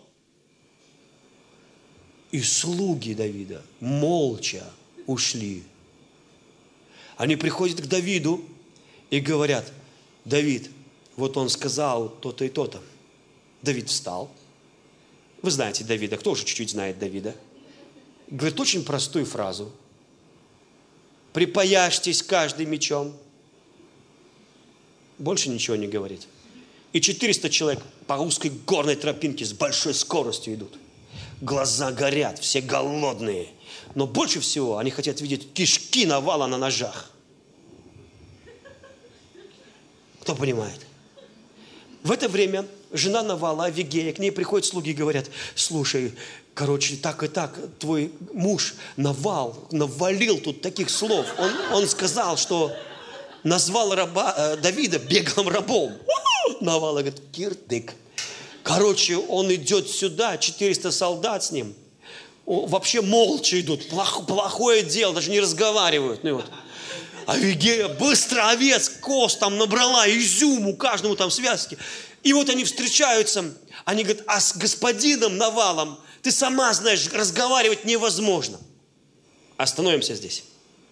И слуги Давида молча ушли. Они приходят к Давиду и говорят, Давид, вот он сказал то-то и то-то. Давид встал. Вы знаете Давида, кто уже чуть-чуть знает Давида? Говорит очень простую фразу. Припаяшьтесь каждый мечом. Больше ничего не говорит. И 400 человек по узкой горной тропинке с большой скоростью идут. Глаза горят, все голодные. Но больше всего они хотят видеть кишки Навала на ножах. Кто понимает? В это время жена Навала, Авигея, к ней приходят слуги и говорят, слушай, так и так, твой муж Навал навалил тут таких слов. Он сказал, что назвал Давида беглым рабом. Навал говорит, кирдык. Он идет сюда, 400 солдат с ним. Вообще молча идут, плохое дело, даже не разговаривают. Авигея быстро овец, коз там набрала, изюму, каждому там связки. И вот они встречаются, они говорят, а с господином Навалом, ты сама знаешь, разговаривать невозможно. Остановимся здесь.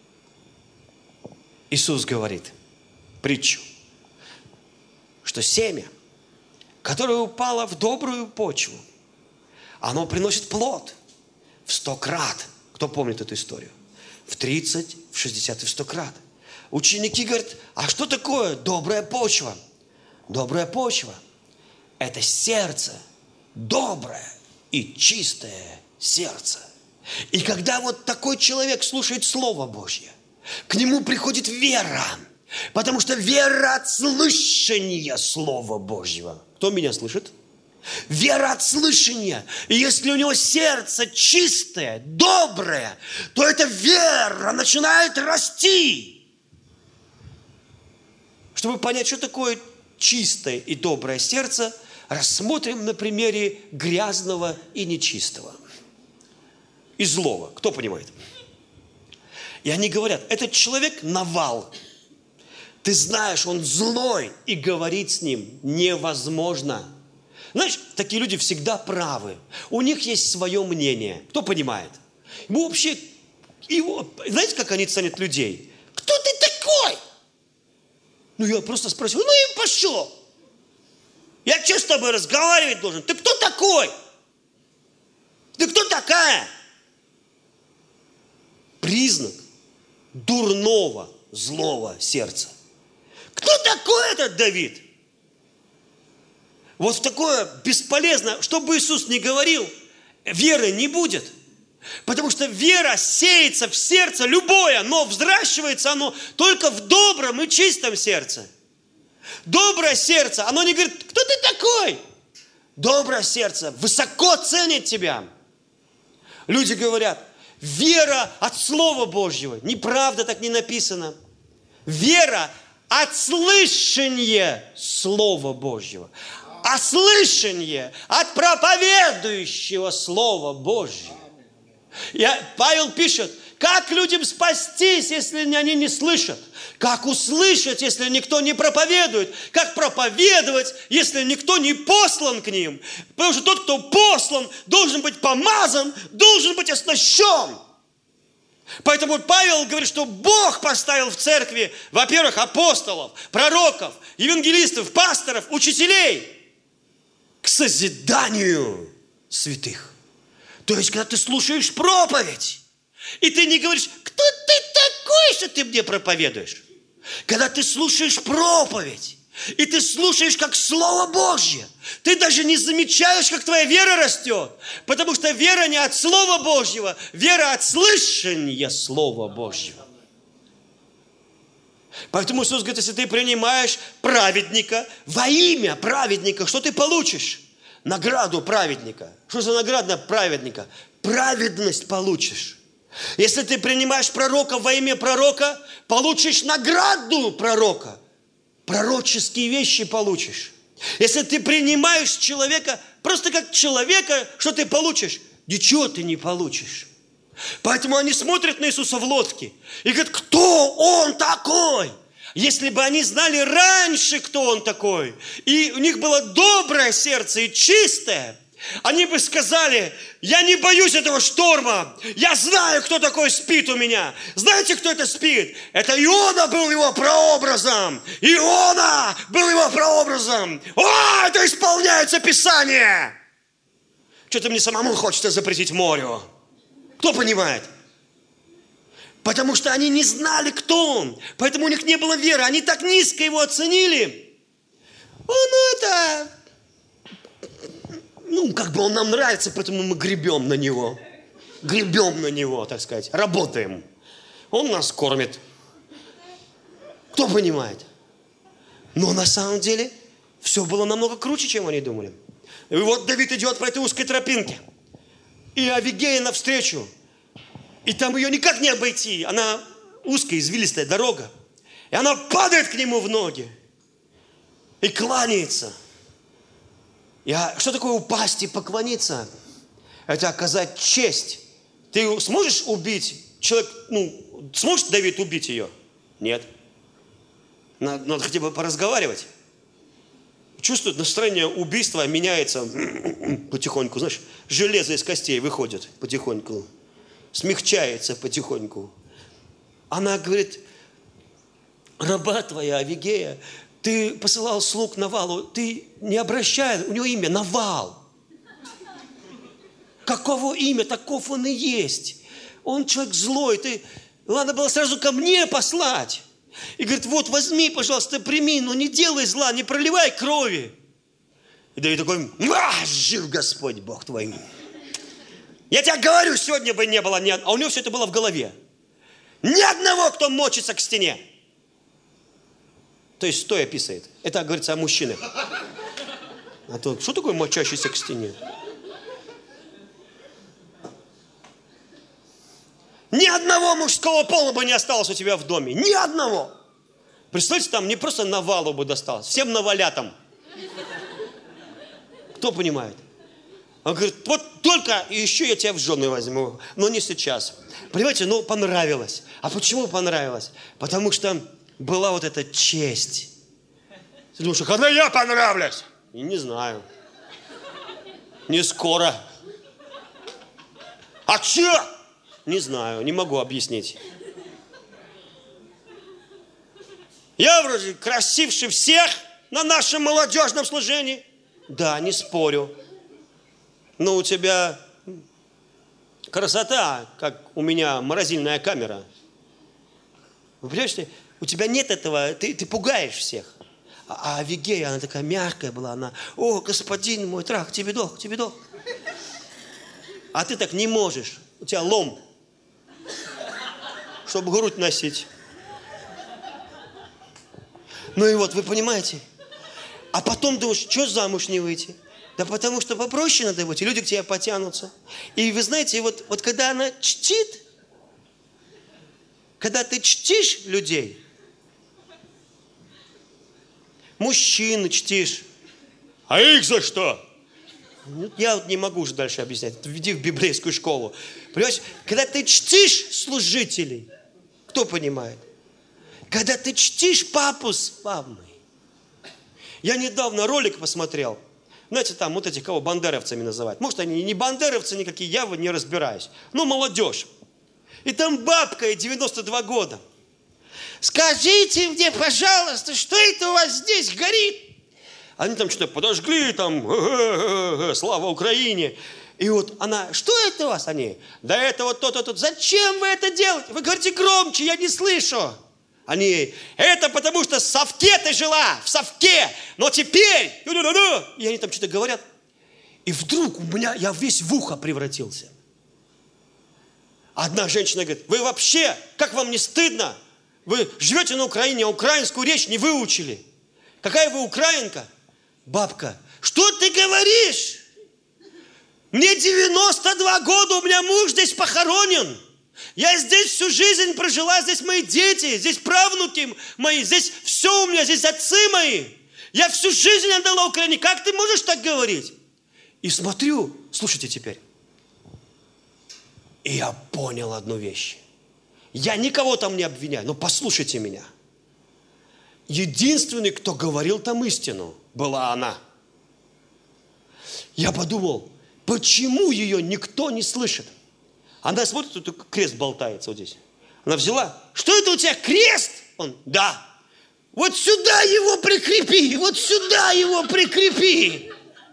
Иисус говорит притчу, что семя, которое упало в добрую почву, оно приносит плод в 100 крат. Кто помнит эту историю? В 30, в 60 и в 100 крат. Ученики говорят, а что такое добрая почва? Добрая почва – это сердце, доброе и чистое сердце. И когда вот такой человек слушает Слово Божье, к нему приходит вера, потому что вера от слышания Слова Божьего. Кто меня слышит? Вера от слышания. И если у него сердце чистое, доброе, то эта вера начинает расти. Чтобы понять, что такое чистое и доброе сердце, рассмотрим на примере грязного и нечистого. И злого. Кто понимает? И они говорят, этот человек навал. Ты знаешь, он злой, и говорить с ним невозможно. Знаешь, такие люди всегда правы. У них есть свое мнение. Кто понимает? Мы вообще... знаете, как они ценят людей? Кто ты такой? Ну, я просто спросил, ну и пошел. Я что с тобой разговаривать должен? Ты кто такой? Ты кто такая? Признак дурного, злого сердца. Кто такой этот Давид? Вот в такое бесполезно, что бы Иисус ни говорил, веры не будет. Потому что вера сеется в сердце любое, но взращивается оно только в добром и чистом сердце. Доброе сердце, оно не говорит, кто ты такой? Доброе сердце высоко ценит тебя. Люди говорят, вера от Слова Божьего. Неправда, так не написано. Вера от слышания Слова Божьего. А слышание от проповедующего Слова Божьего. Павел пишет, как людям спастись, если они не слышат? Как услышать, если никто не проповедует? Как проповедовать, если никто не послан к ним? Потому что тот, кто послан, должен быть помазан, должен быть оснащен. Поэтому Павел говорит, что Бог поставил в церкви, во-первых, апостолов, пророков, евангелистов, пасторов, учителей к созиданию святых. То есть, когда ты слушаешь проповедь, и ты не говоришь, кто ты такой, что ты мне проповедуешь? Когда ты слушаешь проповедь, и ты слушаешь как Слово Божье, ты даже не замечаешь, как твоя вера растет. Потому что вера не от Слова Божьего, вера от слышания Слова Божьего. Поэтому Иисус говорит, если ты принимаешь праведника, во имя праведника, что ты получишь? Награду праведника. Что за награда праведника? Праведность получишь. Если ты принимаешь пророка во имя пророка, получишь награду пророка. Пророческие вещи получишь. Если ты принимаешь человека просто как человека, что ты получишь? Ничего ты не получишь. Поэтому они смотрят на Иисуса в лодке и говорят, кто Он такой? Если бы они знали раньше, кто Он такой, и у них было доброе сердце и чистое, они бы сказали, я не боюсь этого шторма, я знаю, кто такой спит у меня. Знаете, кто это спит? Это Иона был его прообразом. Иона был его прообразом. О, это исполняется Писание. Что-то мне самому хочется запретить морю. Кто понимает? Потому что они не знали, кто Он. Поэтому у них не было веры. Они так низко его оценили. Как бы он нам нравится, поэтому мы гребем на него. Гребем на него, так сказать. Работаем. Он нас кормит. Кто понимает? Но на самом деле все было намного круче, чем они думали. И вот Давид идет по этой узкой тропинке. И Авигея навстречу. И там ее никак не обойти. Она узкая, извилистая дорога. И она падает к нему в ноги. И кланяется. Что такое упасть и поклониться? Это оказать честь. Ты сможешь убить человек, сможет Давид убить ее? Нет. Надо хотя бы поразговаривать. Чувствует, настроение убийства меняется потихоньку. Знаешь, железо из костей выходит потихоньку. Смягчается потихоньку. Она говорит, раба твоя Авигея, ты посылал слуг Навалу, ты не обращай, у него имя Навал. Каково имя, таков он и есть. Он человек злой, ладно было сразу ко мне послать. И говорит, вот возьми, пожалуйста, прими, но не делай зла, не проливай крови. И Давид такой, жив Господь Бог твой. Я тебе говорю, сегодня бы не было, а у него все это было в голове. Ни одного, кто мочится к стене. То есть стоя писает. Это говорится о мужчинах. А то, что такое мочащийся к стене? Ни одного мужского пола бы не осталось у тебя в доме. Ни одного. Представьте, там не просто навалу бы досталось, всем навалятам. Кто понимает? Он говорит, вот только еще я тебя в жены возьму, но не сейчас. Понимаете, ну понравилось. А почему понравилось? Потому что была вот эта честь. Ты думаешь, когда я понравлюсь? И не знаю. Не скоро. А че? Не знаю, не могу объяснить. Я вроде красивше всех на нашем молодежном служении. Да, не спорю. Но у тебя красота, как у меня морозильная камера. Вы понимаете, у тебя нет этого, ты пугаешь всех. А Авигея, она такая мягкая была, она, о, господин мой, трах, тебе долг. А ты так не можешь, у тебя лом, чтобы грудь носить. Ну и вот, вы понимаете? А потом думаешь, что замуж не выйти? Да потому что попроще надо быть, и люди к тебе потянутся. И вы знаете, вот когда она чтит, когда ты чтишь людей, мужчин чтишь, а их за что? Я вот не могу уже дальше объяснять. Веди в библейскую школу. Понимаешь, когда ты чтишь служителей, кто понимает? Когда ты чтишь папу с мамой. Я недавно ролик посмотрел. Знаете, там вот этих, кого бандеровцами называют. Может, они не бандеровцы никакие, я не разбираюсь. Ну, молодежь. И там бабка, ей 92 года. Скажите мне, пожалуйста, что это у вас здесь горит? Они там что-то подожгли, там, слава Украине. И вот она, что это у вас? Они, да это вот то-то. Зачем вы это делаете? Вы говорите громче, я не слышу. Они, это потому что в совке ты жила, в совке, но теперь, и они там что-то говорят. И вдруг я весь в ухо превратился. Одна женщина говорит, вы вообще, как вам не стыдно? Вы живете на Украине, а украинскую речь не выучили. Какая вы украинка? Бабка, что ты говоришь? Мне 92 года, у меня муж здесь похоронен. Я здесь всю жизнь прожила, здесь мои дети, здесь правнуки мои, здесь все у меня, здесь отцы мои. Я всю жизнь отдала Украине. Как ты можешь так говорить? И смотрю, слушайте теперь. И я понял одну вещь. Я никого там не обвиняю, но послушайте меня. Единственный, кто говорил там истину, была она. Я подумал, почему ее никто не слышит? Она смотрит, тут крест болтается вот здесь. Она взяла, что это у тебя крест? Он, да. Вот сюда его прикрепи, вот сюда его прикрепи.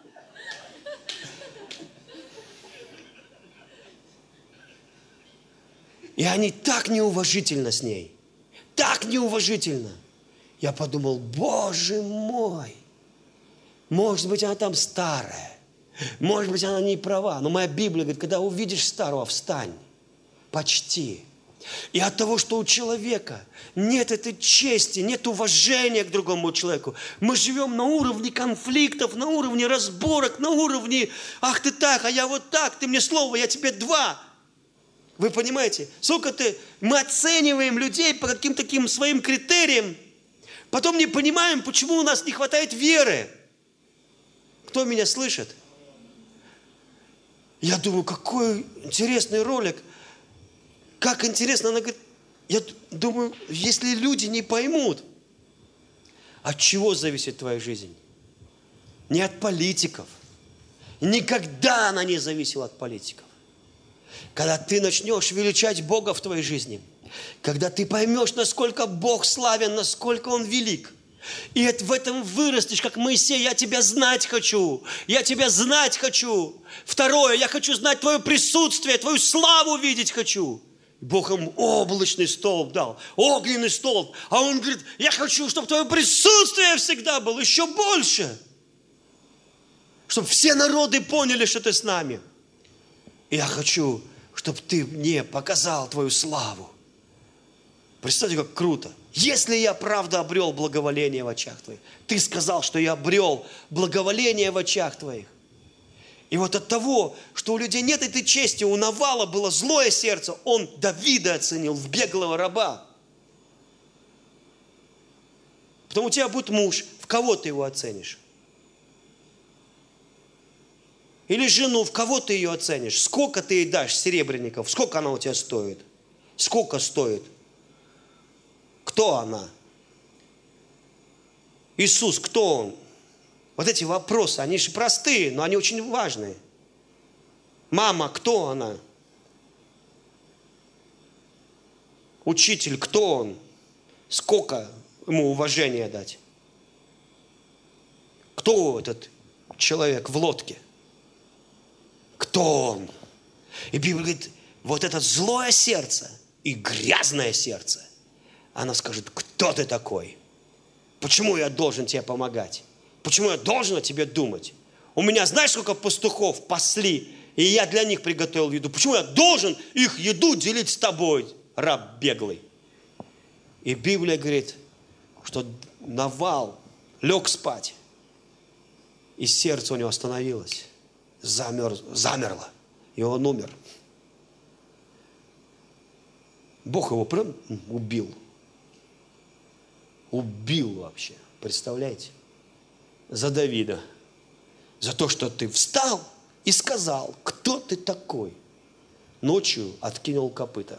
И они так неуважительно с ней, так неуважительно. Я подумал, Боже мой, может быть, она там старая. Может быть, она не права, но моя Библия говорит, когда увидишь старого, встань, почти. И от того, что у человека нет этой чести, нет уважения к другому человеку, мы живем на уровне конфликтов, на уровне разборок, на уровне, ах ты так, а я вот так, ты мне слово, я тебе два. Вы понимаете, мы оцениваем людей по каким-то таким своим критериям, потом не понимаем, почему у нас не хватает веры. Кто меня слышит? Я думаю, какой интересный ролик. Как интересно. Она говорит, я думаю, если люди не поймут, от чего зависит твоя жизнь? Не от политиков. Никогда она не зависела от политиков. Когда ты начнешь величать Бога в твоей жизни, когда ты поймешь, насколько Бог славен, насколько Он велик, и в этом вырастешь, как Моисей, я тебя знать хочу. Я тебя знать хочу. Второе, я хочу знать твое присутствие, твою славу видеть хочу. Бог ему облачный столб дал, огненный столб. А он говорит, я хочу, чтобы твое присутствие всегда было еще больше. Чтобы все народы поняли, что ты с нами. И я хочу, чтобы ты мне показал твою славу. Представьте, как круто. Если я правда обрел благоволение в очах твоих. Ты сказал, что я обрел благоволение в очах твоих. И вот от того, что у людей нет этой чести, у Навала было злое сердце, он Давида оценил в беглого раба. Потом у тебя будет муж, в кого ты его оценишь? Или жену, в кого ты ее оценишь? Сколько ты ей дашь серебряников? Сколько она у тебя стоит? Сколько стоит? Кто она? Иисус, кто Он? Вот эти вопросы, они же простые, но они очень важные. Мама, кто она? Учитель, кто Он? Сколько ему уважения дать? Кто этот человек в лодке? Кто он? И Библия говорит, вот это злое сердце и грязное сердце, она скажет, кто ты такой? Почему я должен тебе помогать? Почему я должен о тебе думать? У меня, знаешь, сколько пастухов пасли, и я для них приготовил еду. Почему я должен их еду делить с тобой, раб беглый? И Библия говорит, что Навал лег спать, и сердце у него остановилось, замерло, и он умер. Бог его прям убил. Убил вообще, представляете? За Давида. За то, что ты встал и сказал, кто ты такой? Ночью откинул копыта.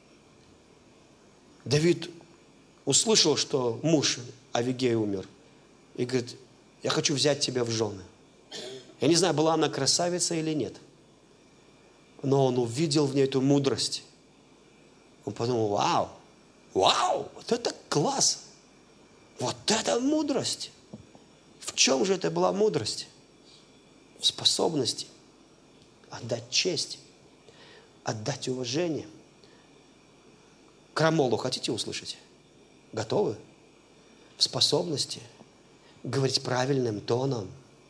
Давид услышал, что муж Авигей умер. И говорит, я хочу взять тебя в жены. Я не знаю, была она красавица или нет. Но он увидел в ней эту мудрость. Он подумал, вау, вот это класс. Вот это мудрость. В чем же это была мудрость? В способности отдать честь, отдать уважение. Крамолу хотите услышать? Готовы? В способности говорить правильным тоном,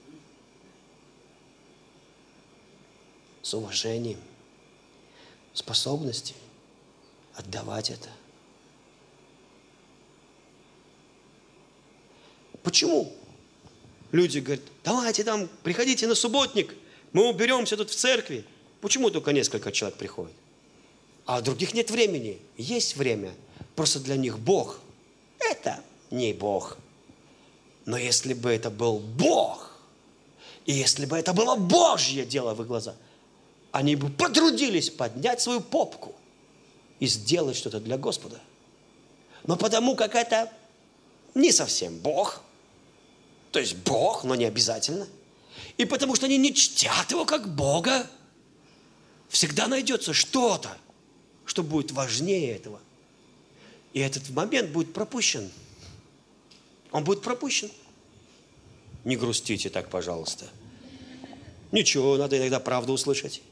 с уважением, способности отдавать это. Почему? Люди говорят, давайте там, приходите на субботник, мы уберемся тут в церкви. Почему только несколько человек приходит? А у других нет времени. Есть время. Просто для них Бог – это не Бог. Но если бы это был Бог, и если бы это было Божье дело в их глазах, они бы потрудились поднять свою попку и сделать что-то для Господа. Но потому как это не совсем Бог, то есть Бог, но не обязательно, и потому что они не чтят Его как Бога, всегда найдется что-то, что будет важнее этого. И этот момент будет пропущен. Он будет пропущен. Не грустите так, пожалуйста. Ничего, надо иногда правду услышать.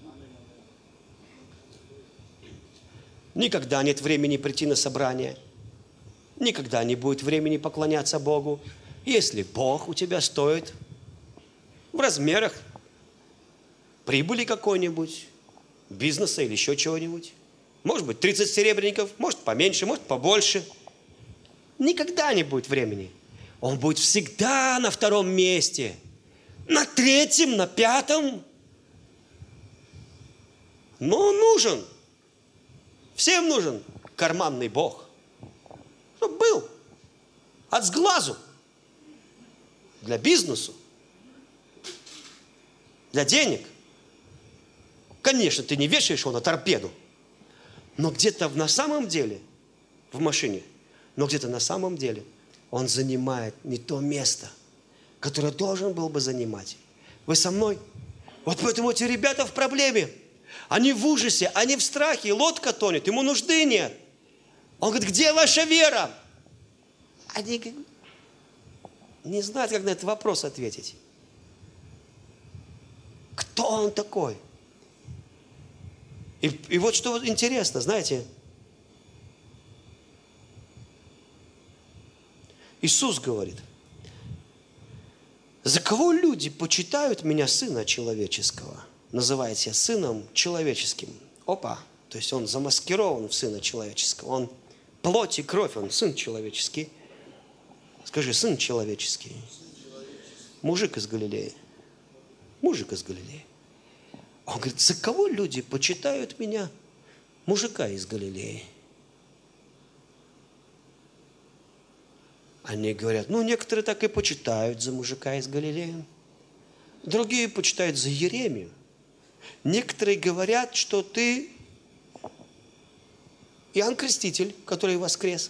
Никогда нет времени прийти на собрание. Никогда не будет времени поклоняться Богу. Если Бог у тебя стоит в размерах прибыли какой-нибудь, бизнеса или еще чего-нибудь. Может быть, 30 серебряников, может, поменьше, может, побольше. Никогда не будет времени. Он будет всегда на втором месте, на третьем, на пятом. Но он нужен. Всем нужен карманный Бог. Чтобы был. От сглазу. Для бизнеса. Для денег. Конечно, ты не вешаешь его на торпеду. Но где-то на самом деле, в машине, но где-то на самом деле он занимает не то место, которое должен был бы занимать. Вы со мной? Вот поэтому эти ребята в проблеме. Они в ужасе, они в страхе, лодка тонет, ему нужды нет. Он говорит, где ваша вера? Они не знают, как на этот вопрос ответить. Кто он такой? И вот что интересно, знаете, Иисус говорит, за кого люди почитают меня Сына Человеческого? Называет себя Сыном Человеческим. Опа, то есть он замаскирован в Сына Человеческого. Он плоть и кровь, он сын человеческий. Скажи, сын человеческий. Мужик из Галилеи. Мужик из Галилеи. Он говорит, за кого люди почитают меня? Мужика из Галилеи. Они говорят, ну, некоторые так и почитают за мужика из Галилеи. Другие почитают за Иеремию. Некоторые говорят, что ты Иоанн Креститель, который воскрес.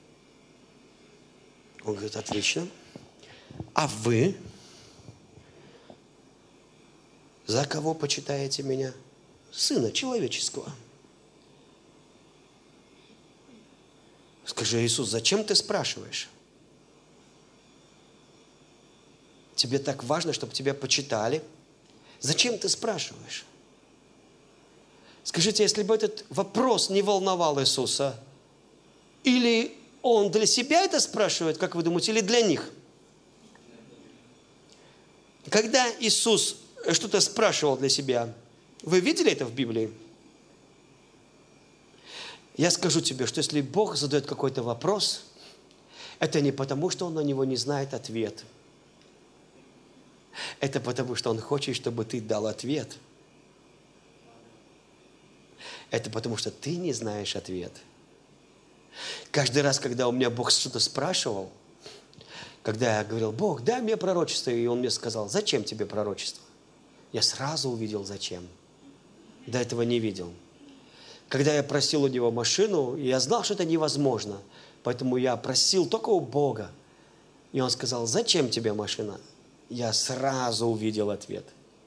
Он говорит, отлично. А вы за кого почитаете меня? Сына человеческого. Скажи, Иисус, зачем ты спрашиваешь? Тебе так важно, чтобы тебя почитали. Зачем ты спрашиваешь? Скажите, если бы этот вопрос не волновал Иисуса, или Он для себя это спрашивает, как вы думаете, или для них? Когда Иисус что-то спрашивал для себя, вы видели это в Библии? Я скажу тебе, что если Бог задает какой-то вопрос, это не потому, что Он на него не знает ответ. Это потому, что Он хочет, чтобы ты дал ответ. Это потому, что ты не знаешь ответ. Каждый раз, когда у меня Бог что-то спрашивал, когда я говорил, Бог, дай мне пророчество, и Он мне сказал, зачем тебе пророчество? Я сразу увидел, зачем. До этого не видел. Когда я просил у Него машину, я знал, что это невозможно, поэтому я просил только у Бога. И Он сказал, зачем тебе машина? Я сразу увидел ответ.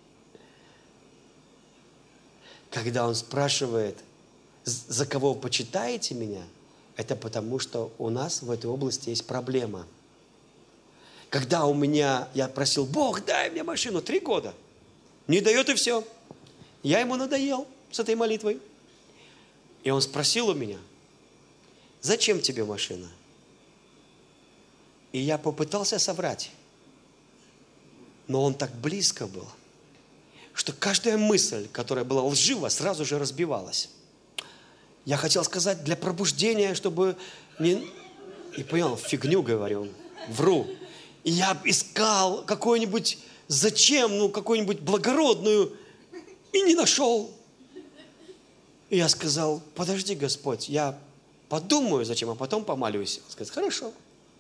Когда Он спрашивает, за кого вы почитаете меня, это потому, что у нас в этой области есть проблема. Когда я просил, Бог, дай мне машину, 3 года. Не дает и все. Я ему надоел с этой молитвой. И он спросил у меня, зачем тебе машина? И я попытался соврать. Но он так близко был, что каждая мысль, которая была лжива, сразу же разбивалась. Я хотел сказать для пробуждения, чтобы не... И понял, фигню говорю, вру. И я искал какую-нибудь, какую-нибудь благородную, и не нашел. И я сказал, подожди, Господь, я подумаю, зачем, а потом помолюсь. Он сказал, хорошо.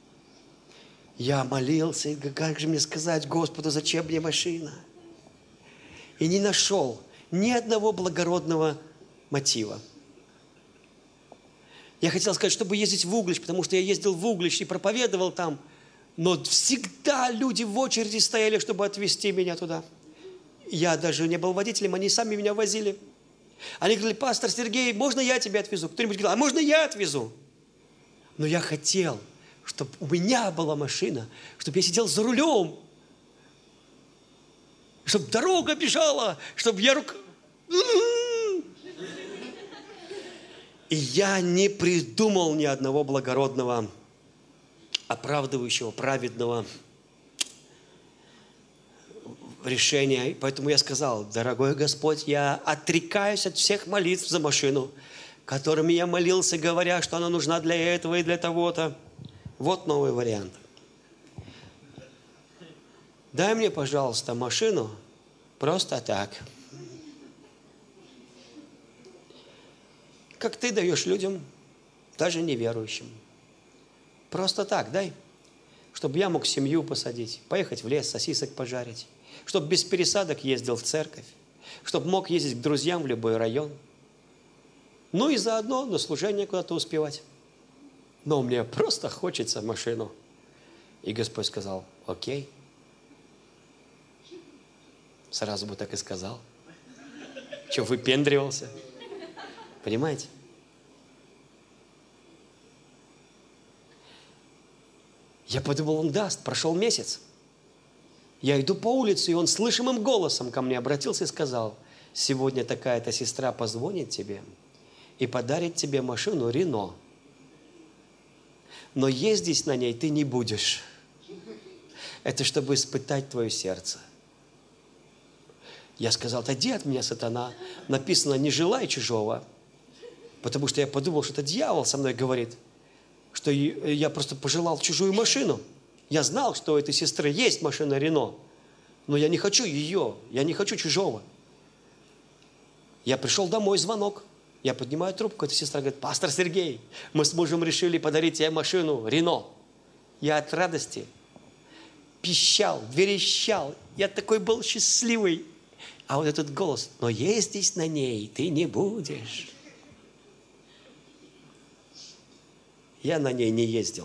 Я молился, и как же мне сказать Господу, зачем мне машина? И не нашел ни одного благородного мотива. Я хотел сказать, чтобы ездить в Углич, потому что я ездил в Углич и проповедовал там, но всегда люди в очереди стояли, чтобы отвезти меня туда. Я даже не был водителем, они сами меня возили. Они говорили, пастор Сергей, можно я тебя отвезу? Кто-нибудь говорил, а можно я отвезу? Но я хотел, чтобы у меня была машина, чтобы я сидел за рулем, чтобы дорога бежала, чтобы я И я не придумал ни одного благородного, оправдывающего, праведного решения. Поэтому я сказал, дорогой Господь, я отрекаюсь от всех молитв за машину, которыми я молился, говоря, что она нужна для этого и для того-то. Вот новый вариант. Дай мне, пожалуйста, машину просто так. Как ты даешь людям, даже неверующим. Просто так дай, чтобы я мог семью посадить, поехать в лес, сосисок пожарить, чтобы без пересадок ездил в церковь, чтобы мог ездить к друзьям в любой район. Ну и заодно на служение куда-то успевать. Но мне просто хочется машину. И Господь сказал, окей. Сразу бы так и сказал. Че, выпендривался? Понимаете? Я подумал, он даст. Прошел месяц. Я иду по улице, и он слышимым голосом ко мне обратился и сказал, сегодня такая-то сестра позвонит тебе и подарит тебе машину Рено. Но ездить на ней ты не будешь. Это чтобы испытать твое сердце. Я сказал, отойди от меня, сатана. Написано, не желай чужого. Потому что я подумал, что это дьявол со мной говорит. что я просто пожелал чужую машину. Я знал, что у этой сестры есть машина Рено, но я не хочу ее, я не хочу чужого. Я пришел домой, звонок. Я поднимаю трубку, эта сестра говорит: пастор Сергей, мы с мужем решили подарить тебе машину Рено. Я от радости пищал, верещал. Я такой был счастливый. А вот этот голос: но ездить на ней ты не будешь. Я на ней не ездил.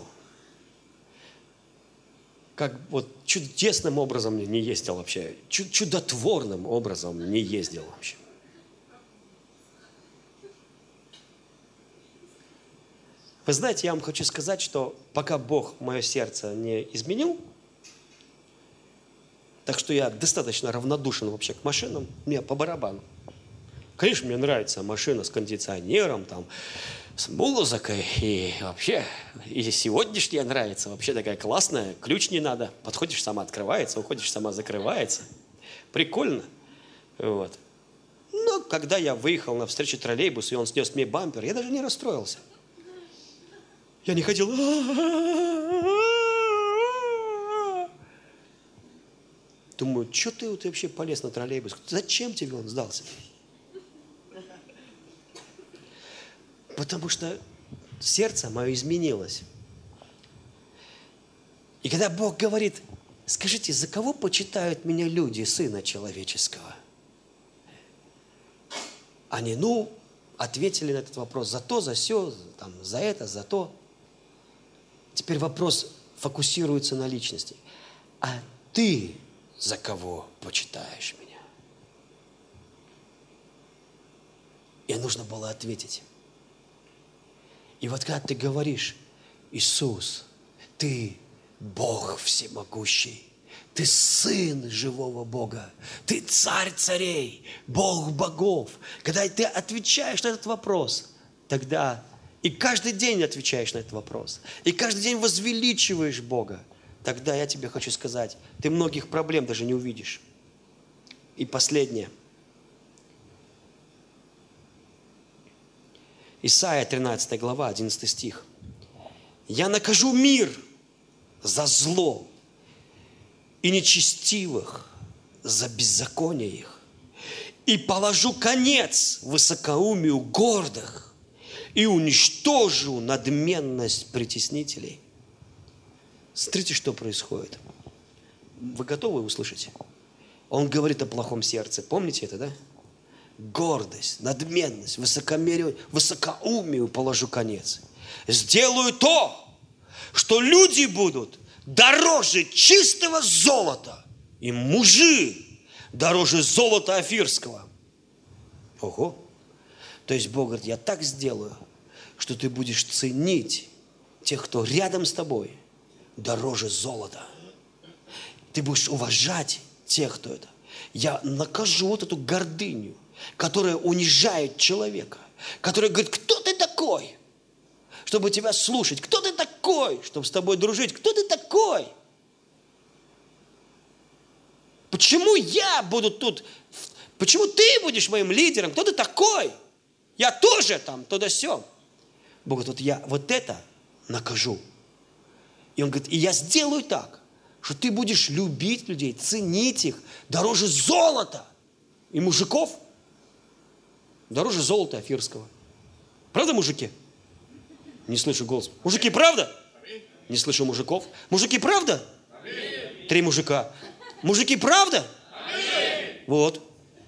Как вот чудесным образом не ездил вообще. Чудотворным образом не ездил вообще. Вы знаете, я вам хочу сказать, что пока Бог мое сердце не изменил, так что я достаточно равнодушен вообще к машинам, мне по барабану. Конечно, мне нравится машина с кондиционером, там, с музыкой, и вообще, и сегодняшняя нравится, вообще такая классная, ключ не надо, подходишь, сама открывается, уходишь, сама закрывается. Прикольно. Вот. Но когда я выехал на встречу троллейбуса, и он снес мне бампер, я даже не расстроился. Я не ходил. Думаю, что ты вот вообще полез на троллейбус? Зачем тебе он сдался? Потому что сердце мое изменилось. И когда Бог говорит: скажите, за кого почитают меня люди, Сына Человеческого? Они, ответили на этот вопрос: за то, за сё, там, за это, за то. Теперь вопрос фокусируется на личности. А ты за кого почитаешь меня? И нужно было ответить. И вот когда ты говоришь: Иисус, ты Бог всемогущий, ты Сын живого Бога, ты Царь царей, Бог богов. Когда ты отвечаешь на этот вопрос, тогда и каждый день отвечаешь на этот вопрос, и каждый день возвеличиваешь Бога, тогда я тебе хочу сказать, ты многих проблем даже не увидишь. И последнее. Исайя 13 глава, 11 стих. «Я накажу мир за зло и нечестивых за беззаконие их, и положу конец высокоумию гордых, и уничтожу надменность притеснителей». Смотрите, что происходит. Вы готовы услышать? Он говорит о плохом сердце. Помните это, да? Гордость, надменность, высокомерие, высокоумию положу конец. Сделаю то, что люди будут дороже чистого золота, и мужи дороже золота офирского. Ого! То есть Бог говорит: я так сделаю, что ты будешь ценить тех, кто рядом с тобой, дороже золота. Ты будешь уважать тех, кто это. Я накажу вот эту гордыню, которая унижает человека, которая говорит: кто ты такой, чтобы тебя слушать? Кто ты такой, чтобы с тобой дружить? Кто ты такой? Почему я буду тут? Почему ты будешь моим лидером? Кто ты такой? Я тоже там, то да сё. Бог говорит: вот я вот это накажу. И он говорит: и я сделаю так, что ты будешь любить людей, ценить их дороже золота и мужиков, дороже золота офирского. Правда, мужики? Не слышу голос. Мужики, правда? Не слышу мужиков. Мужики, правда? 3 мужика. Мужики, правда? Вот.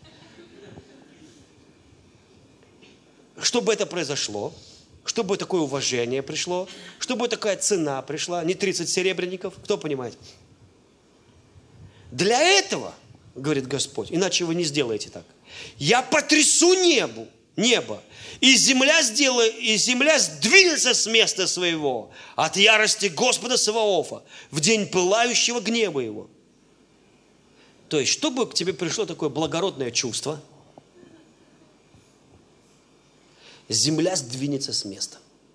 Чтобы это произошло, чтобы такое уважение пришло, чтобы такая цена пришла, не 30 серебряников, кто понимает? Для этого, говорит Господь, иначе вы не сделаете так, я потрясу небо, и земля сдвинется с места своего от ярости Господа Саваофа в день пылающего гнева его. То есть, чтобы к тебе пришло такое благородное чувство, земля сдвинется с места.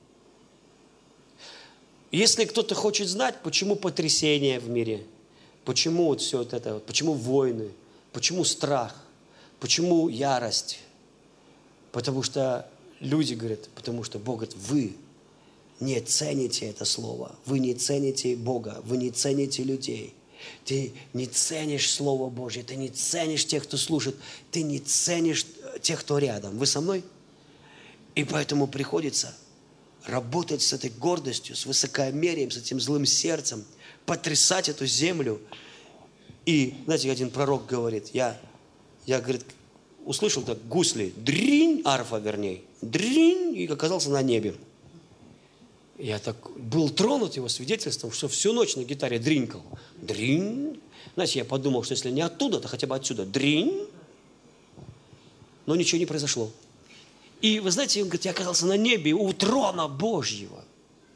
Если кто-то хочет знать, почему потрясение в мире, почему вот все это, почему войны, почему страх, почему ярость, потому что люди говорят, потому что Бог говорит: вы не цените это слово, вы не цените Бога, вы не цените людей. Ты не ценишь Слово Божье, ты не ценишь тех, кто слушает, ты не ценишь тех, кто рядом. Вы со мной? И поэтому приходится работать с этой гордостью, с высокомерием, с этим злым сердцем, потрясать эту землю. И, знаете, один пророк говорит, я говорит, услышал так гусли, дринь, арфа вернее, дринь, и оказался на небе. Я так был тронут его свидетельством, что всю ночь на гитаре дринькал. Дринь. Знаете, я подумал, что если не оттуда, то хотя бы отсюда. Дринь. Но ничего не произошло. И вы знаете, он говорит, я оказался на небе у трона Божьего.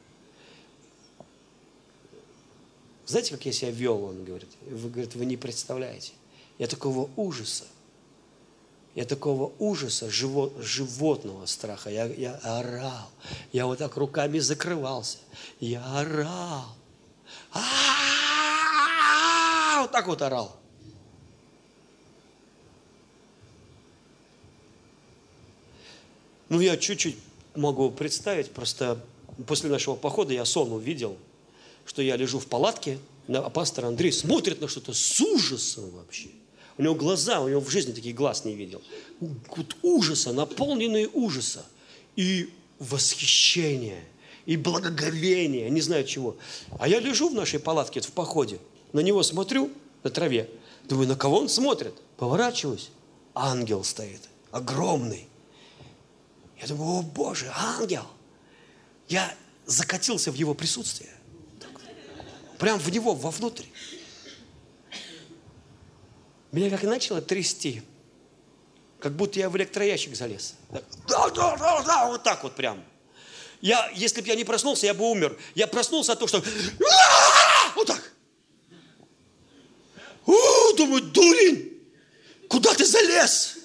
Знаете, как я себя вел, он говорит. Вы не представляете. Я такого ужаса, животного страха. Я орал. Я вот так руками закрывался. Я орал. Вот так вот орал. Ну, я чуть-чуть могу представить. Просто после нашего похода я сон увидел, что я лежу в палатке, а пастор Андрей смотрит на что-то с ужасом вообще. У него глаза, у него в жизни таких глаз не видел. Вот ужаса, наполненные ужаса. И восхищение, и благоговение, не знаю чего. А я лежу в нашей палатке в походе, на него смотрю, на траве. Думаю, на кого он смотрит? Поворачиваюсь. Ангел стоит, огромный. Я думаю, о Боже, ангел. Я закатился в его присутствие. Прям в него, вовнутрь. Меня как начало трясти, как будто я в электроящик залез. Да, вот так вот прям. Если бы я не проснулся, я бы умер. Я проснулся от того, что... Вот так. Думаю, дурень, куда ты залез?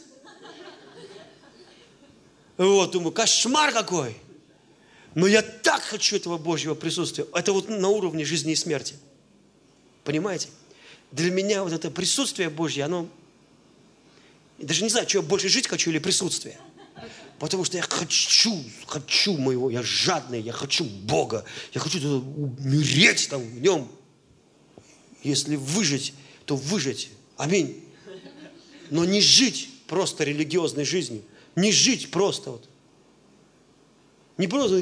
Вот, думаю, кошмар какой. Но я так хочу этого Божьего присутствия. Это вот на уровне жизни и смерти. Понимаете? Для меня вот это присутствие Божье, оно... Я даже не знаю, что я больше жить хочу или присутствие. Потому что я хочу моего, я жадный, я хочу Бога. Я хочу умереть там в нем. Если выжить, то выжить. Аминь. Но не жить просто религиозной жизнью. Не жить просто вот. Не просто...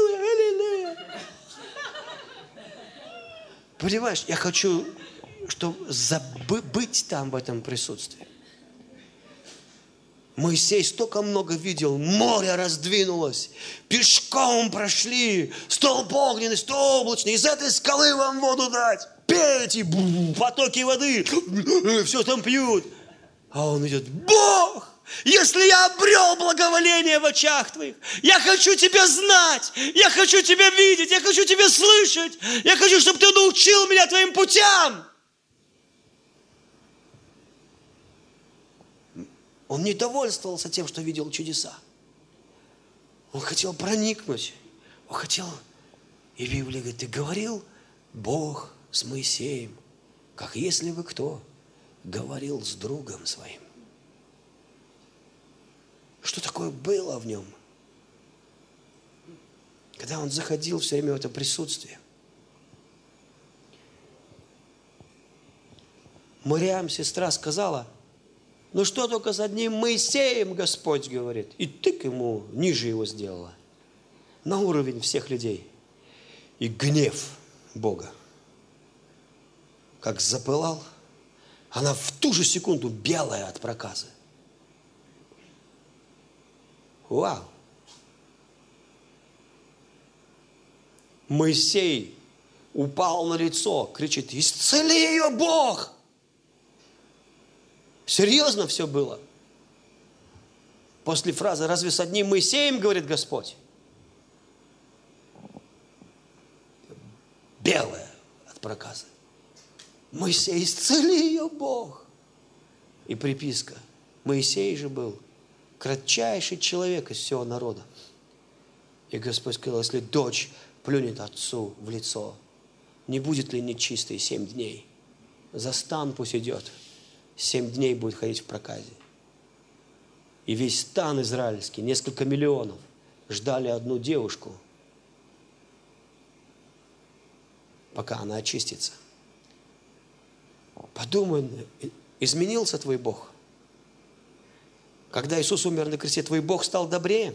Понимаешь, я хочу... чтобы быть там в этом присутствии. Моисей столько много видел, море раздвинулось, пешком прошли, столб огненный, столб облачный, из этой скалы вам воду дать, пейте, потоки воды, все там пьют. А он идет, Бог, если я обрел благоволение в очах Твоих, я хочу Тебя знать, я хочу Тебя видеть, я хочу Тебя слышать, я хочу, чтобы Ты научил меня Твоим путям. Он не довольствовался тем, что видел чудеса. Он хотел проникнуть. Он хотел... И Библия говорит, ты говорил, Бог с Моисеем, как если бы кто говорил с другом своим. Что такое было в нем? Когда он заходил все время в это присутствие. Мариам, сестра, сказала, ну что только с одним Моисеем Господь говорит. И тык ему ниже его сделала. На уровень всех людей. И гнев Бога, как запылал, она в ту же секунду белая от проказы. Вау! Моисей упал на лицо, кричит, исцели ее, Бог! Серьезно все было. После фразы «Разве с одним Моисеем, говорит Господь?» Белая от проказа. Моисей, исцели ее, Бог. И приписка. Моисей же был кратчайший человек из всего народа. И Господь сказал, если дочь плюнет отцу в лицо, не будет ли нечистой 7 дней? За стан пусть идет. 7 дней будет ходить в проказе. И весь стан израильский, несколько миллионов, ждали одну девушку, пока она очистится. Подумай, изменился твой Бог? Когда Иисус умер на кресте, твой Бог стал добрее?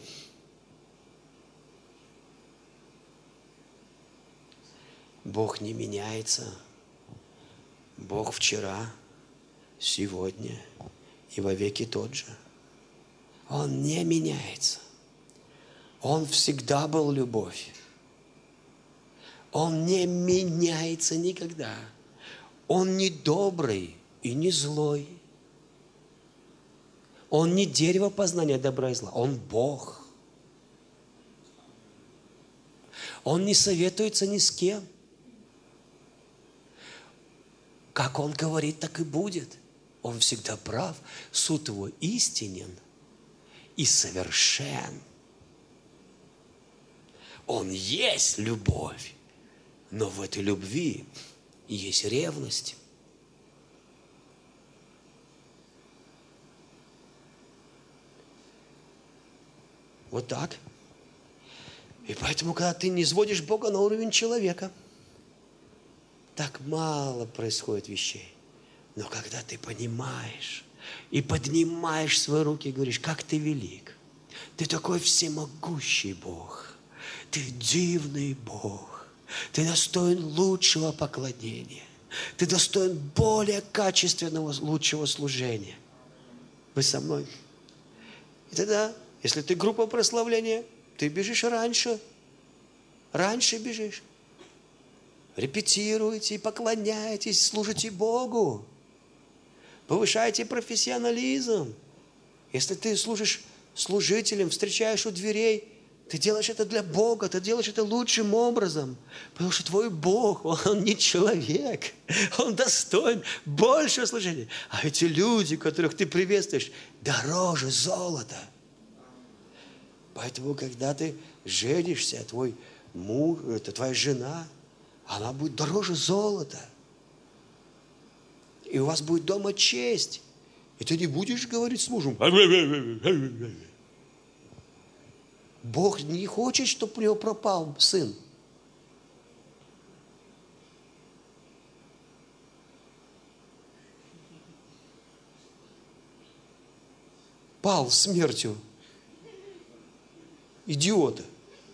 Бог не меняется. Бог вчера, сегодня и вовеки тот же. Он не меняется. Он всегда был любовь. Он не меняется никогда. Он не добрый и не злой. Он не дерево познания добра и зла. Он Бог. Он не советуется ни с кем. Как Он говорит, так и будет. Он всегда прав. Суд Его истинен и совершен. Он есть любовь, но в этой любви есть ревность. Вот так. И поэтому, когда ты не сводишь Бога на уровень человека, так мало происходит вещей. Но когда ты понимаешь и поднимаешь свои руки и говоришь, как ты велик, ты такой всемогущий Бог, ты дивный Бог, ты достоин лучшего поклонения, ты достоин более качественного, лучшего служения. Вы со мной? И тогда, если ты группа прославления, ты бежишь раньше. Раньше бежишь. Репетируете, поклоняетесь, служите Богу. Повышайте профессионализм. Если ты служишь служителем, встречаешь у дверей, ты делаешь это для Бога, ты делаешь это лучшим образом. Потому что твой Бог, Он не человек. Он достоин большего служения. А эти люди, которых ты приветствуешь, дороже золота. Поэтому, когда ты женишься, твой муж, это твоя жена, она будет дороже золота. И у вас будет дома честь. И ты не будешь говорить с мужем. Бог не хочет, чтобы у него пропал сын. Пал смертью идиота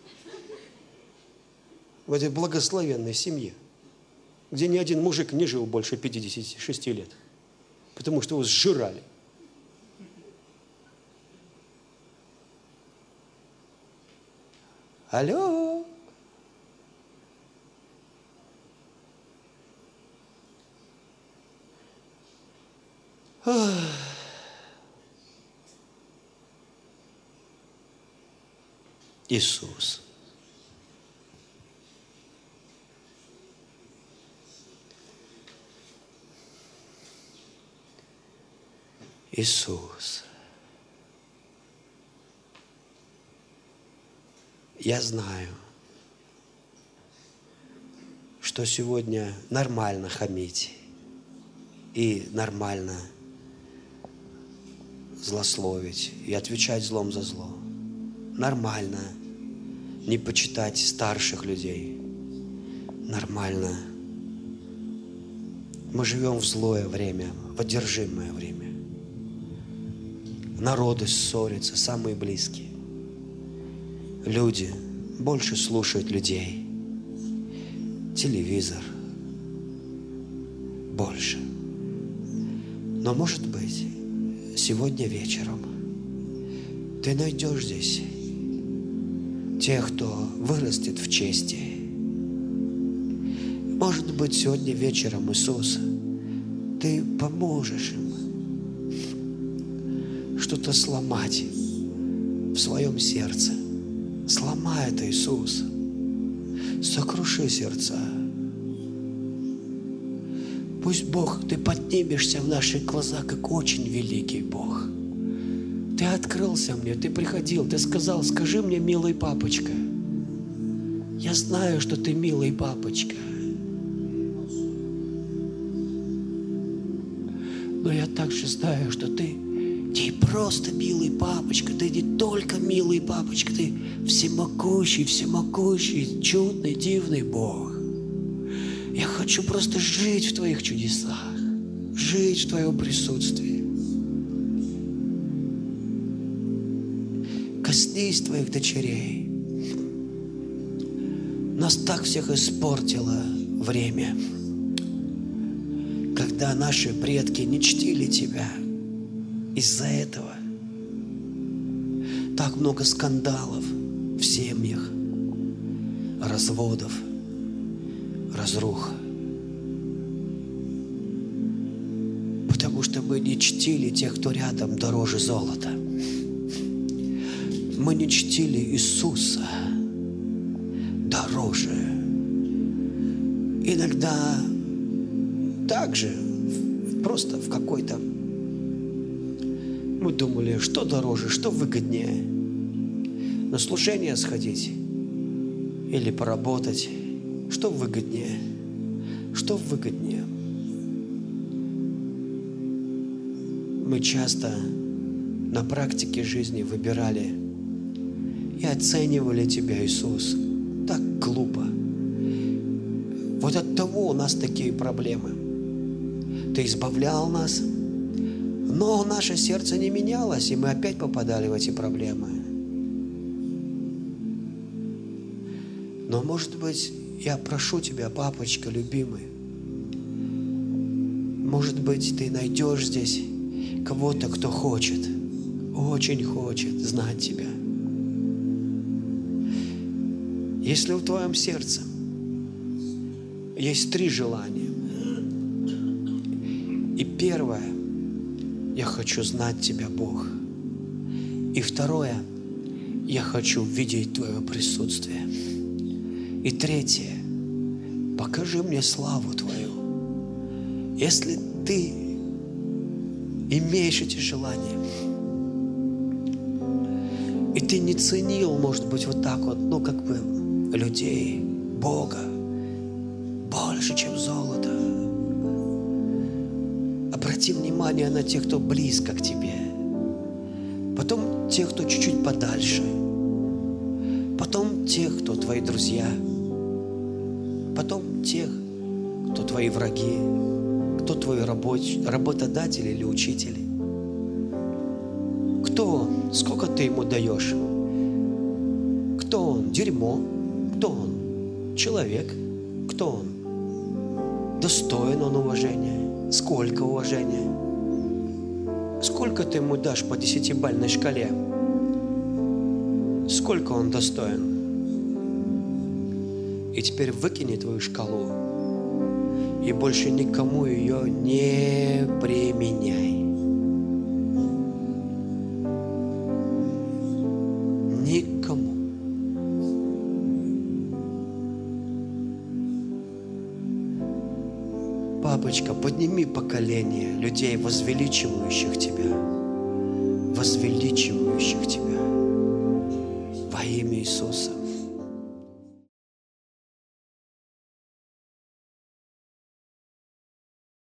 в этой благословенной семье, где ни один мужик не жил больше 56 лет, потому что его сжирали. Алло! Иисус. Иисус. Я знаю, что сегодня нормально хамить и нормально злословить и отвечать злом за зло. Нормально не почитать старших людей. Нормально. Мы живем в злое время, в одержимое время. Народы ссорятся, самые близкие. Люди больше слушают людей. Телевизор. Больше. Но, может быть, сегодня вечером ты найдешь здесь тех, кто вырастет в чести. Может быть, сегодня вечером, Иисус, ты поможешь им что-то сломать в своем сердце. Сломай это, Иисус. Сокруши сердца. Пусть, Бог, ты поднимешься в наших глазах, как очень великий Бог. Ты открылся мне, ты приходил, ты сказал, скажи мне, милый папочка. Я знаю, что ты милый папочка. Но я также знаю, что ты не просто милый папочка, ты не только милый папочка, ты всемогущий, чудный, дивный Бог. Я хочу просто жить в Твоих чудесах, жить в Твоем присутствии. Коснись Твоих дочерей. Нас так всех испортило время, когда наши предки не чтили Тебя. Из-за этого так много скандалов в семьях, разводов, разрух. Потому что мы не чтили тех, кто рядом дороже золота. Мы не чтили Иисуса дороже. Иногда также просто в какой-то мы думали, что дороже, что выгоднее. На служение сходить или поработать. Что выгоднее? Что выгоднее? Мы часто на практике жизни выбирали и оценивали Тебя, Иисус, так глупо. Вот от того у нас такие проблемы. Ты избавлял нас, но наше сердце не менялось, и мы опять попадали в эти проблемы. Но, может быть, я прошу Тебя, папочка, любимый, может быть, Ты найдешь здесь кого-то, кто хочет, очень хочет знать Тебя. Если в твоем сердце есть 3 желания, и первое, я хочу знать Тебя, Бог, и второе, я хочу видеть Твое присутствие, и третье, покажи мне славу Твою. Если ты имеешь эти желания, и ты не ценил, может быть, вот так вот, людей, Бога, больше, чем золото. Обрати внимание на тех, кто близко к тебе. Потом тех, кто чуть-чуть подальше. Потом тех, кто твои друзья. Потом тех, кто твои враги. Кто твой работодатель или учитель. Кто он? Сколько ты ему даешь? Кто он? Дерьмо. Кто он? Человек. Кто он? Достоин он уважения? Сколько уважения? Сколько ты ему дашь по 10-бальной шкале? Сколько он достоин? И теперь выкини твою шкалу и больше никому ее не применяй. Никому. Папочка, подними поколение людей, возвеличивающих Тебя. Возвеличивающих Тебя. Во имя Иисуса.